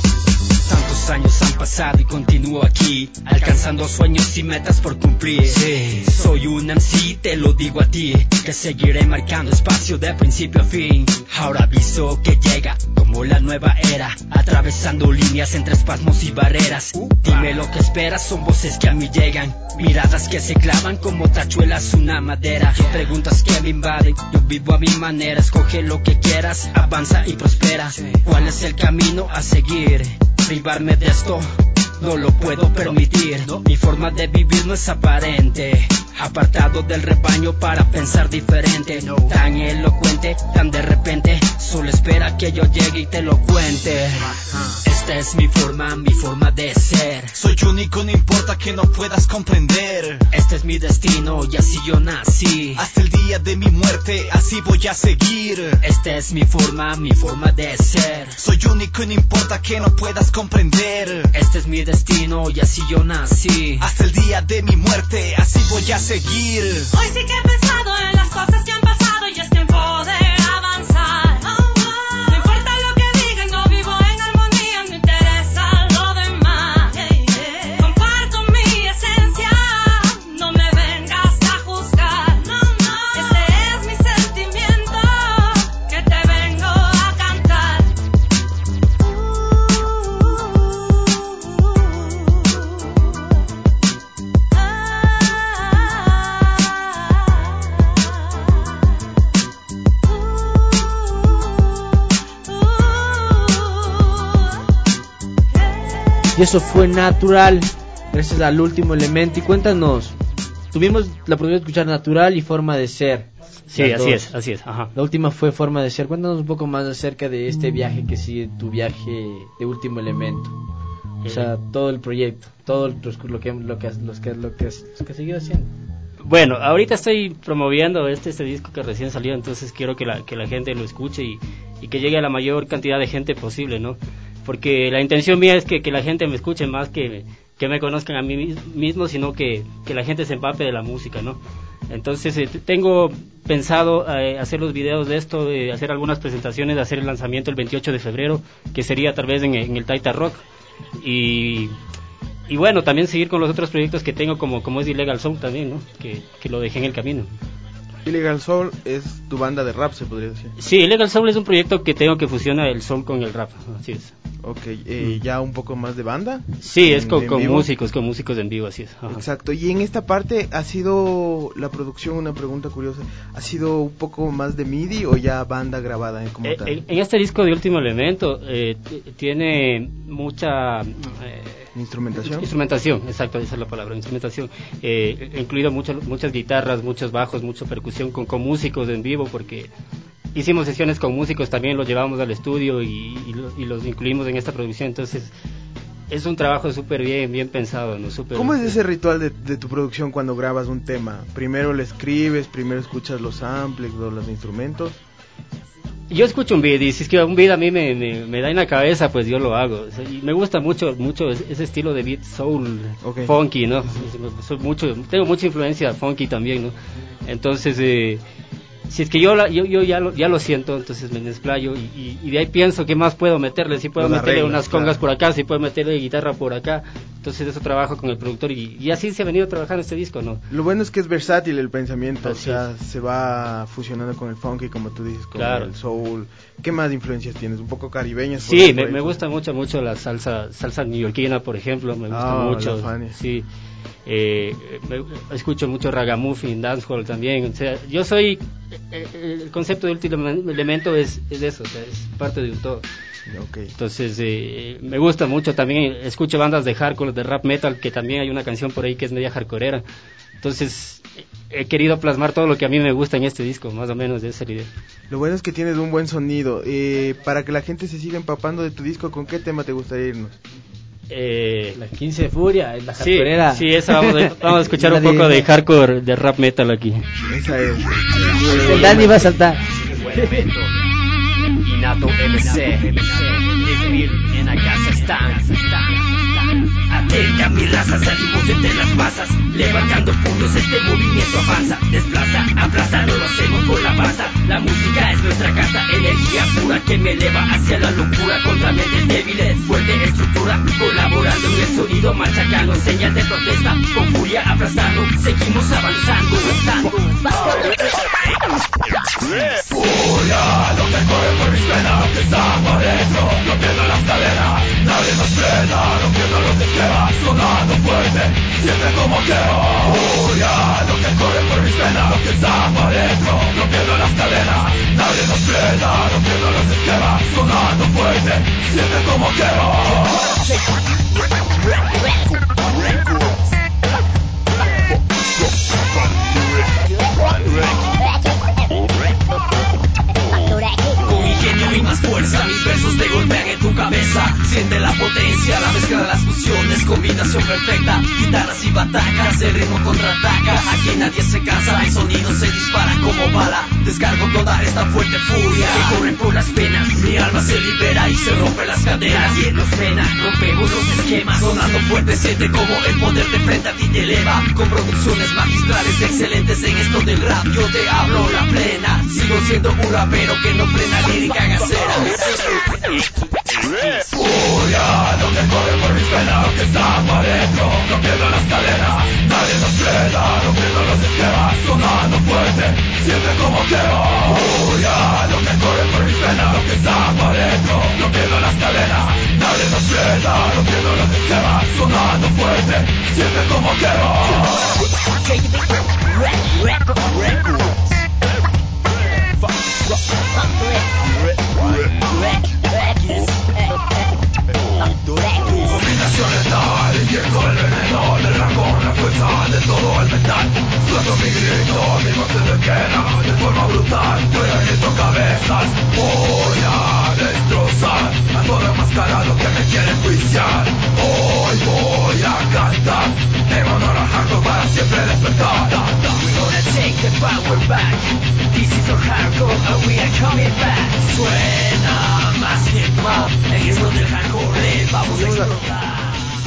Tantos años han pasado y continúo aquí, alcanzando sueños y metas por cumplir. Sí, soy un M C, te lo digo a ti, que seguiré marcando espacio de principio a fin. Ahora aviso que llega como la nueva era, atravesando líneas entre espasmos y barreras. Dime lo que esperas, son voces que a mí llegan, miradas que se clavan como tachuelas una madera. Preguntas que me invaden, yo vivo a mi manera. Escoge lo que quieras, avanza y prospera. ¿Cuál es el camino a seguir? Privarme de esto no lo puedo permitir. Mi forma de vivir no es aparente. apartado del rebaño para pensar diferente. Tan elocuente, tan de repente, solo espera que yo llegue y te lo cuente. Esta es mi forma, mi forma de ser. Soy único, no importa que no puedas comprender. Este es mi destino y así yo nací. Hasta el día de mi muerte, así voy a seguir. Esta es mi forma, mi forma de ser. Soy único y no importa que no puedas comprender. Este es mi destino y así yo nací. Hasta el día de mi muerte, así voy a seguir. Hoy sí que he pensado en las cosas que han pasado y es tiempo de avanzar. No importa lo que digan, no vivo en armonía, no interesa lo demás. Comparto mi esencia, no me vengas a juzgar. Este es mi sentimiento que te vengo a cantar. Y eso fue Natural, gracias al Último Elemento. Y cuéntanos, tuvimos la oportunidad de escuchar Natural y Forma de Ser. Sí, Las así dos. es, así es, ajá. La última fue Forma de Ser. Cuéntanos un poco más acerca de este viaje que sigue, tu viaje de Último Elemento. O sea, todo el proyecto, todo el, lo que lo que los que lo que lo que has seguido haciendo. Bueno, ahorita estoy promoviendo este este disco que recién salió, entonces quiero que la que la gente lo escuche y, y que llegue a la mayor cantidad de gente posible, ¿no? Porque la intención mía es que, que la gente me escuche más que, que me conozcan a mí mismo, sino que, que la gente se empape de la música, ¿no? Entonces eh, tengo pensado eh, hacer los videos de esto, eh, hacer algunas presentaciones, hacer el lanzamiento el veintiocho de febrero, que sería tal vez en, en el Taita Rock, y, y bueno, también seguir con los otros proyectos que tengo, como, como es Illegal Soul también, ¿no? Que, que lo dejé en el camino. Illegal Soul es tu banda de rap, se podría decir. Sí, Illegal Soul es un proyecto que tengo que fusiona el soul con el rap, así es. Ok, eh, ya un poco más de banda. Sí, es en, con, en con vivo. músicos, con músicos en vivo, así es. Ajá. Exacto, y en esta parte ha sido la producción, una pregunta curiosa, ¿ha sido un poco más de M I D I o ya banda grabada eh, como Eh, tal? en, en este disco de Último Elemento eh, t- tiene mucha... Eh, ¿Instrumentación? Instrumentación, exacto, esa es la palabra, instrumentación. Eh, incluido muchas muchas guitarras, muchos bajos, mucha percusión con, con músicos en vivo, porque hicimos sesiones con músicos, también los llevamos al estudio y, y, lo, y los incluimos en esta producción, entonces es un trabajo súper bien, bien pensado, ¿no? Súper, ¿Cómo es ese ritual de, de tu producción cuando grabas un tema? ¿Primero le escribes, primero escuchas los samples o los instrumentos? Yo escucho un beat y si es que un beat a mí me, me, me da en la cabeza, pues yo lo hago. O sea, y me gusta mucho mucho ese estilo de beat soul, okay. Funky, ¿no? Soy mucho, tengo mucha influencia funky también, ¿no? Entonces, eh, si es que yo la, yo, yo ya, lo, ya lo siento, entonces me desplayo y, y, y de ahí pienso qué más puedo meterle. Si puedo Los meterle arreglos, unas congas claro. por acá, si puedo meterle guitarra por acá. Entonces eso trabajo con el productor y, y así se ha venido trabajando este disco, ¿no? Lo bueno es que es versátil el pensamiento, Así o sea, es. se va fusionando con el funky, como tú dices, con Claro. el soul. ¿Qué más influencias tienes? ¿Un poco caribeñas? por Sí, ahí, me, por ahí? me gusta mucho mucho la salsa salsa neoyorquina, por ejemplo, me gusta Ah, mucho. la Fania. Sí. Eh, me, escucho mucho ragamuffin, dancehall también, o sea, yo soy eh, el concepto de Último Elemento es, es eso, o sea, es parte de un todo. Okay. Entonces eh, me gusta mucho también, escucho bandas de hardcore, de rap metal, que también hay una canción por ahí que es media hardcoreera. Entonces he querido plasmar todo lo que a mí me gusta en este disco, más o menos de esa idea. Lo bueno es que tienes un buen sonido. Eh, para que la gente se siga empapando de tu disco, ¿con qué tema te gustaría irnos? Eh, La quince de Furia, la sí, hardcoreera. sí, esa vamos a, vamos a escuchar un La poco de- de hardcore, de rap metal aquí. Esa es. El Dani va a saltar. Inato M C, Esmir en la casa están. Atente a mi raza, salimos entre las masas, levantando puños, este movimiento avanza, desplaza, aplaza, no lo hacemos por la masa. La música es nuestra casa, energía pura que me eleva hacia la locura, contra mentes débiles, fuerte estructura, colaborando en el sonido, machacando, señal de protesta, con furia abrazando, seguimos avanzando, avanzando. Furia, lo que corre por mis venas, lo que está por dentro, rompiendo las cadenas, nadie nos frena, rompiendo los esquemas, sonando fuerte, siente como quema. Furia, lo que corre por mis venas, lo que está por dentro, rompiendo las cadenas, nadie nos frena, rompiendo los esquemas, sonando fuerte, siente como quema. potencia, la mezcla de las fusiones, combinación perfecta. Guitarras y batacas, el ritmo contraataca. Aquí nadie se cansa, el sonido se dispara como bala. Descargo toda esta fuerte furia que corre por las penas. Mi alma se libera y se rompe las cadenas. Y en los penas rompemos los esquemas. Sonando fuerte, siente como el poder de frente a ti te eleva. Con producciones magistrales excelentes en esto del rap, yo te hablo la plena. Sigo siendo un rapero que no frena lírica gasera. Furia, lo que corre por mis venas, lo que está por dentro, rompiendo las cadenas. Nadie nos frena, rompiendo los esquemas. Sonando fuerte, siente como quema. Furia, lo que corre por mis venas, lo que está por dentro, rompiendo las cadenas. Nadie nos frena, rompiendo los esquemas. Sonando fuerte, siente como quema. Combinación letal, inyecto el veneno del dragón, la fuerza de todo el metal. Suelto mi grito, mi voz se requena de forma brutal. Reviento cabezas, voy a destrozar a todo enmascarado que me quiere enjuiciar. Hoy voy a cantar en honor al hardcore para siempre despertar. We're gonna take the power back. This is our hardcore and we are coming back. Suena más hip hop, en esto del hardcore vamos a explotar.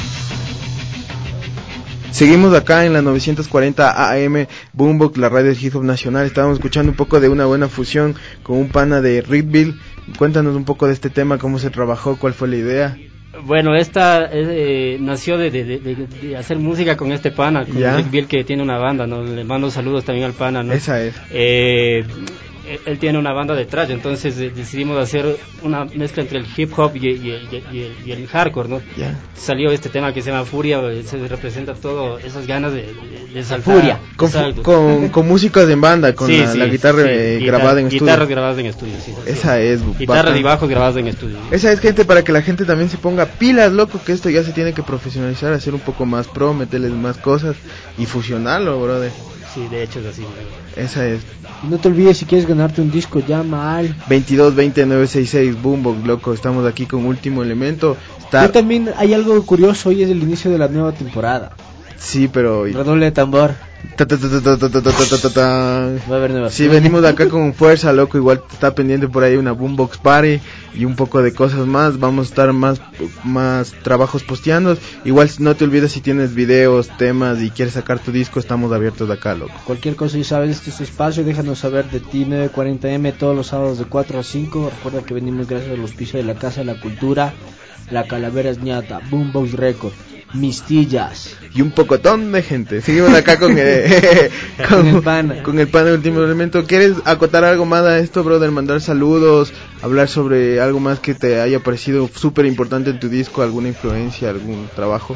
Seguimos acá en la novecientos cuarenta A M Boombox, la radio del hip hop nacional. Estábamos escuchando un poco de una buena fusión con un pana de Ritville. Cuéntanos un poco de este tema, cómo se trabajó, cuál fue la idea. Bueno, esta eh, nació de, de, de, de hacer música con este pana, con Ritville, que tiene una banda, ¿no? Le mando saludos también al pana, ¿no? Esa es. Eh, él tiene una banda de thrash, entonces eh, decidimos hacer una mezcla entre el hip hop y, y, y, y, el, y el hardcore, ¿no? Yeah. Salió este tema que se llama Furia, se representa todo esas ganas de, de, de saltar. Furia. Con, con, con músicas en banda, con sí, la, sí, la guitarra sí, eh, guitar, grabada en estudio. Guitarras grabadas en estudio, sí. Esa sí. es. Guitarras y bajos grabados en estudio. Esa es, gente, para que la gente también se ponga pilas, loco, que esto ya se tiene que profesionalizar, hacer un poco más pro, meterles más cosas y fusionarlo, brother. Sí, de hecho es así. Esa es. No te olvides, si quieres ganarte un disco, llama al veintidós veinte nueve sesenta y seis Boombox, loco. Estamos aquí con Último Elemento. Está... Yo también hay algo curioso, hoy es el inicio de la nueva temporada. Sí, pero... Redoble de tambor. Ta, ta, ta, ta, ta, ta, ta, ta, ta. Va a haber nuevas. Sí, venimos de acá con fuerza, loco. Igual está pendiente por ahí una Boombox Party y un poco de cosas más. Vamos a estar más más trabajos posteando. Igual no te olvides, si tienes videos, temas y quieres sacar tu disco, estamos abiertos de acá, loco. Cualquier cosa, ya sabes, este es tu espacio. Déjanos saber de ti. Nueve cuarenta eme todos los sábados de cuatro a cinco. Recuerda que venimos gracias al auspicio de la Casa de la Cultura, La Calavera es ñata, Boombox Record, Mistillas y un pocotón de gente. Seguimos acá con, eh, con, con el pana con el pana de Último Elemento. ¿Quieres acotar algo más a esto, brother? Mandar saludos, hablar sobre algo más que te haya parecido súper importante en tu disco, alguna influencia, algún trabajo.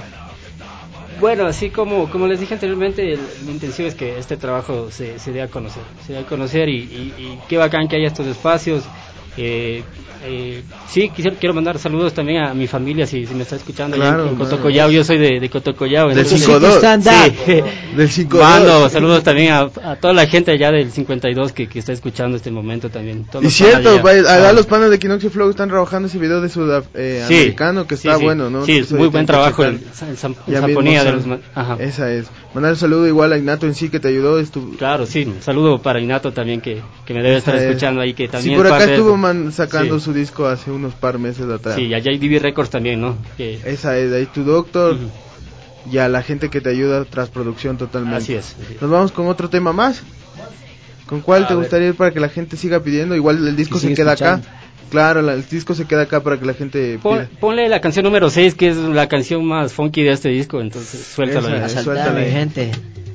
Bueno, así como como les dije anteriormente, el, mi intención es que este trabajo se, se dé a conocer, se dé a conocer y, y, y qué bacán que haya estos espacios. Eh, eh, sí, quisiera, quiero mandar saludos también a mi familia, si, si me está escuchando, claro, en, en Cotocollao. Yo soy de, de Cotocollao. Del cincuenta y dos. Sí. Del cincuenta y dos. Mando saludos también a, a toda la gente allá del cincuenta y dos que, que está escuchando este momento también. Y cierto, allá los panas de Equinoxio Flow están trabajando ese video de sudamericano, eh, que está sí, sí. bueno, ¿no? Sí, es muy buen trabajo en Zamponía de los... Ajá. Esa es. Mandar un saludo igual a Ignato en sí, que te ayudó. Estuvo... Claro, sí, un saludo para Ignato también, que, que me debe Esa estar es. escuchando ahí, que también... Sí, por acá estuvo man, sacando sí. su disco hace unos par meses atrás. Sí, allá hay D B Records también, ¿no? Que... Esa es, ahí tu doctor, uh-huh. y a la gente que te ayuda tras producción totalmente. Así es. Así es. Nos vamos con otro tema más. ¿Con cuál a te ver. gustaría ir para que la gente siga pidiendo? Igual el disco se queda escuchando. acá. Claro, la, el disco se queda acá para que la gente Pon, ponle la canción número seis, que es la canción más funky de este disco, entonces suéltalo ahí. Suéltalo, gente.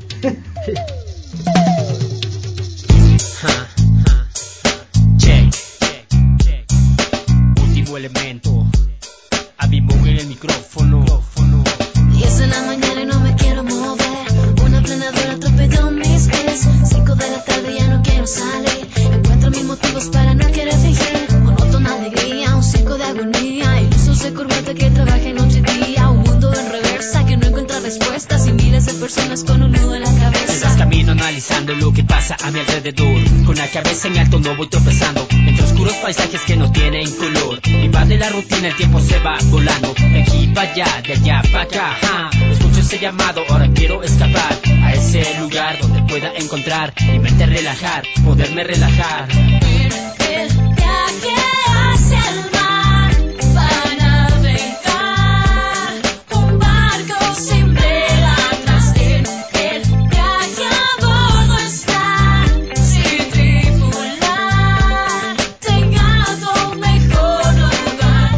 Check, check, Último Elemento. A mi mujer el micrófono. Y es en la mañana y no me quiero mover. Una planadora atropelló mis pies. Cinco de la tarde ya no quiero salir. Encuentro mis motivos para no querer fingir. Monótona alegría, un circo de agonía. Ilusos de corbata que trabaja noche y día. Un mundo en reversa que no encuentra respuestas. Y miles de personas con un nudo en la cabeza. Camino analizando lo que pasa a mi alrededor. Con la cabeza en alto no voy tropezando entre oscuros paisajes que no tienen color. Mi hora de la rutina el tiempo se va volando. De aquí para allá, de allá para acá, ja. Escucho ese llamado, ahora quiero escapar a ese lugar donde pueda encontrar mi mente relajar, poderme relajar. El viaje hacia el mar para navegar, un barco sin vela atrás de él. El viaje a bordo está sin tripular, llegando mejor lugar.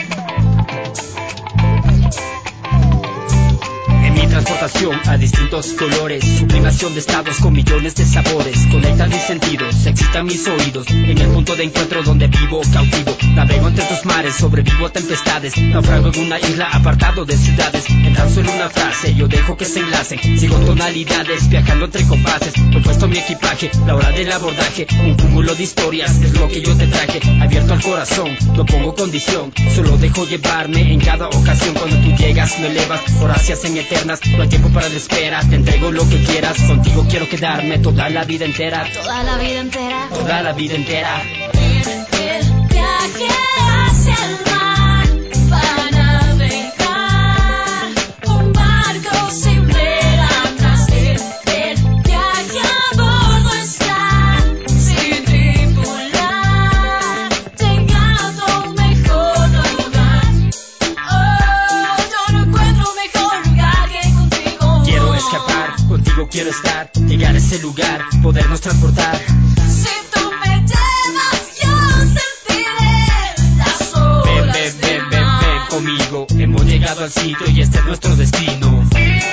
En mi transportación a distintos colores, sublimación de estados con millones de sabores, conectan mis sentidos, excitan mis oídos, en el punto de encuentro donde vivo cautivo, navego entre tus mares, sobrevivo a tempestades, naufrago en una isla apartado de ciudades, en tan solo una frase yo dejo que se enlacen, sigo tonalidades, viajando entre compases, he puesto mi equipaje, la hora del abordaje, un cúmulo de historias, es lo que yo te traje, abierto al corazón, no pongo condición, solo dejo llevarme en cada ocasión, cuando tú llegas me elevas, horas se hacen eternas, no hay tiempo para la espera, te entrego lo que quieras, contigo quiero quedarme toda la vida entera, Toda la vida entera. toda la vida entera. El viaje hacia el mar para navegar, un barco sin vela atrás de él. El viaje a bordo está sin tripular, llegando a un mejor lugar. Oh, yo no encuentro mejor lugar que contigo. Quiero escapar, contigo quiero estar, llegar a ese lugar, podernos transportar. Si tú me llevas, yo sentiré las olas. Ven, ven, ven, ven, ven conmigo, hemos llegado al sitio y este es nuestro destino.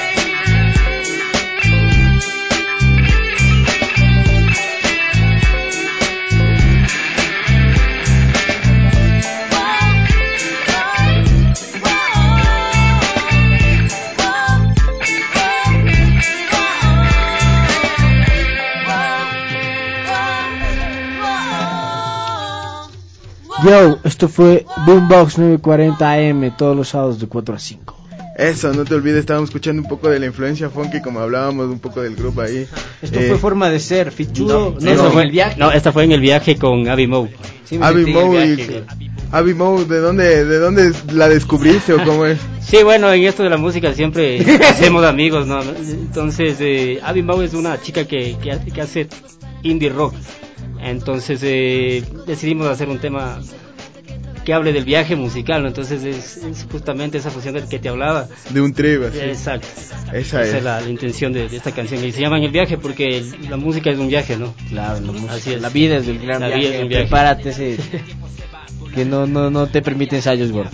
Yo, esto fue Boombox nueve cuarenta A M, todos los sábados de cuatro a cinco. Eso, no te olvides, estábamos escuchando un poco de la influencia funky, como hablábamos un poco del grupo ahí. Esto Eh, fue Forma de Ser, Fichudo. No, eso fue, no, esta fue en el viaje con Abby Moe. Sí, me Abby metí en el Moe, viaje. Abby Moe, ¿de dónde, ¿de dónde la descubriste o cómo es? Sí, bueno, en esto de la música siempre hacemos amigos, ¿no? Entonces, eh, Abby Moe es una chica que, que, que hace indie rock. Entonces, eh, decidimos hacer un tema que hable del viaje musical, ¿no? Entonces es, es justamente esa fusión del que te hablaba. De un trip, así. Exacto. Esa, Esa es es la, la intención de, de esta canción. Y se llama En el viaje porque el- la música es un viaje, ¿no? Claro, la música. Así es. La vida es del gran La viaje. vida es un viaje. Prepárate, ese, que no, no, no te permite ensayos, gordo.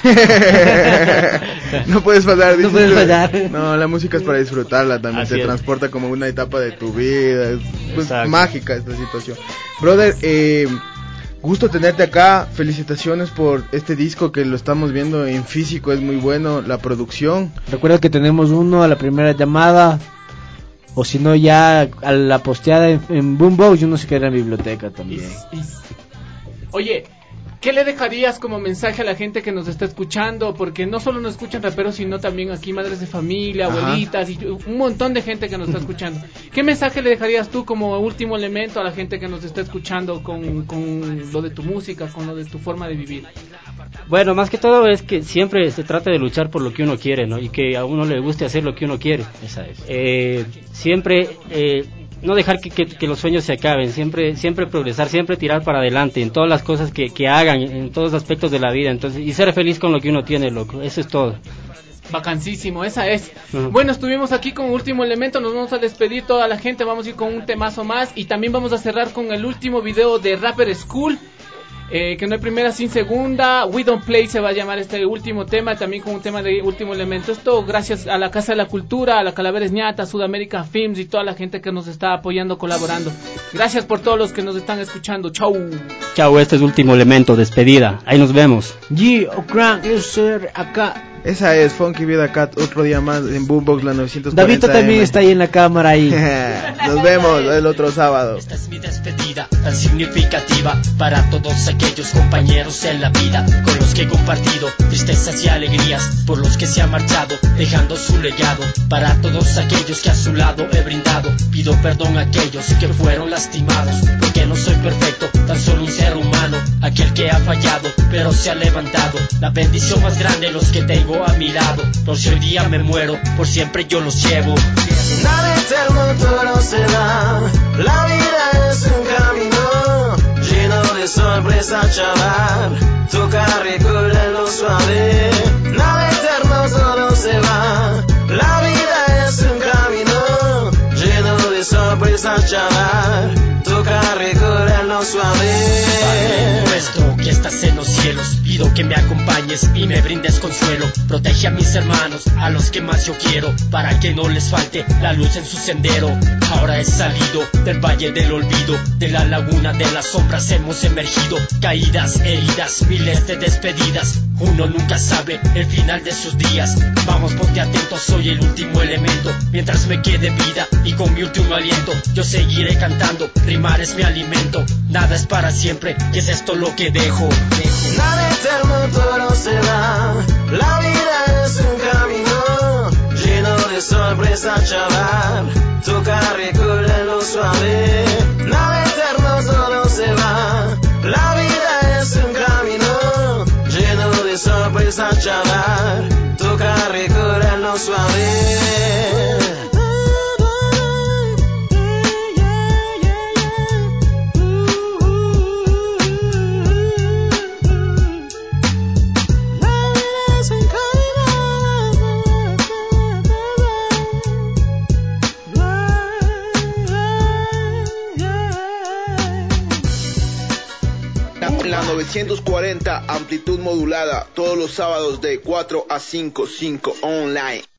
No puedes fallar, No dices puedes tú. fallar. No, la música es para disfrutarla también, Así te es. transporta como una etapa de tu vida, es pues, Exacto. mágica esta situación. Brother, eh, gusto tenerte acá, felicitaciones por este disco que lo estamos viendo en físico, es muy bueno, la producción. Recuerda que tenemos uno a la primera llamada, o si no ya a la posteada en, en Boombox y uno se queda en la biblioteca también. Oye, ¿qué le dejarías como mensaje a la gente que nos está escuchando? Porque no solo nos escuchan raperos, sino también aquí madres de familia, Ajá. abuelitas y un montón de gente que nos está escuchando. ¿Qué mensaje le dejarías tú como último elemento a la gente que nos está escuchando con, con lo de tu música, con lo de tu forma de vivir? Bueno, más que todo es que siempre se trata de luchar por lo que uno quiere, ¿no? Y que a uno le guste hacer lo que uno quiere. Esa es. Eh, siempre eh, no dejar que, que, que los sueños se acaben, siempre siempre progresar, siempre tirar para adelante en todas las cosas que, que hagan, en todos los aspectos de la vida, entonces y ser feliz con lo que uno tiene, loco, eso es todo. Vacancísimo, esa es. Ujú. Bueno, estuvimos aquí con último elemento, nos vamos a despedir toda la gente, vamos a ir con un temazo más y también vamos a cerrar con el último video de Rapper School. Eh, que no hay primera sin segunda. We Don't Play se va a llamar este último tema, también con un tema de último elemento. Esto gracias a la Casa de la Cultura, a la Calaveras Ñata, Sudamérica Films y toda la gente que nos está apoyando, colaborando. Gracias por todos los que nos están escuchando. Chau. Chao, este es último elemento, despedida, ahí nos vemos. G. O'Cran, eso acá. Esa es Funky Vida Cat, otro día más en Boombox, la novecientos cuarenta. Davito también está ahí en la cámara ahí. Nos vemos el otro sábado. Esta es mi despedida, tan significativa para todos aquellos compañeros en la vida con los que he compartido tristezas y alegrías, por los que se ha marchado dejando su legado, para todos aquellos que a su lado he brindado. Pido perdón a aquellos que fueron lastimados, porque no soy perfecto, tan solo un ser humano, aquel que ha fallado pero se ha levantado. La bendición más grande los que tengo a mi lado, por si hoy día me muero, por siempre yo los llevo. Nada eterno, todo se da. La vida es un camino lleno de sorpresas, chaval. Toca recorrerlo suave. Nada eterno, todo se va. La vida es un camino lleno de sorpresas, chaval. Toca recorrerlo suave. Padre nuestro que estás en los cielos, pido que me acompañes y me brindes consuelo. Protege a mis hermanos, a los que más yo quiero, para que no les falte la luz en su sendero. Ahora he salido del valle del olvido, de la laguna de las sombras hemos emergido. Caídas, heridas, miles de despedidas, uno nunca sabe el final de sus días. Vamos, ponte atento, soy el último elemento. Mientras me quede vida y con mi último aliento, yo seguiré cantando, rimar es mi alimento. Nada es para siempre, que es esto lo que dejo. Nada eterno, todo se da. La vida es un camino lleno de sorpresas, chaval. Toca recorrerlo suave. Nada eterno, todo se va. La vida es un camino lleno de sorpresas, chaval. Toca recorrerlo suave. novecientos cuarenta amplitud modulada todos los sábados de cuatro a cinco, cinco online.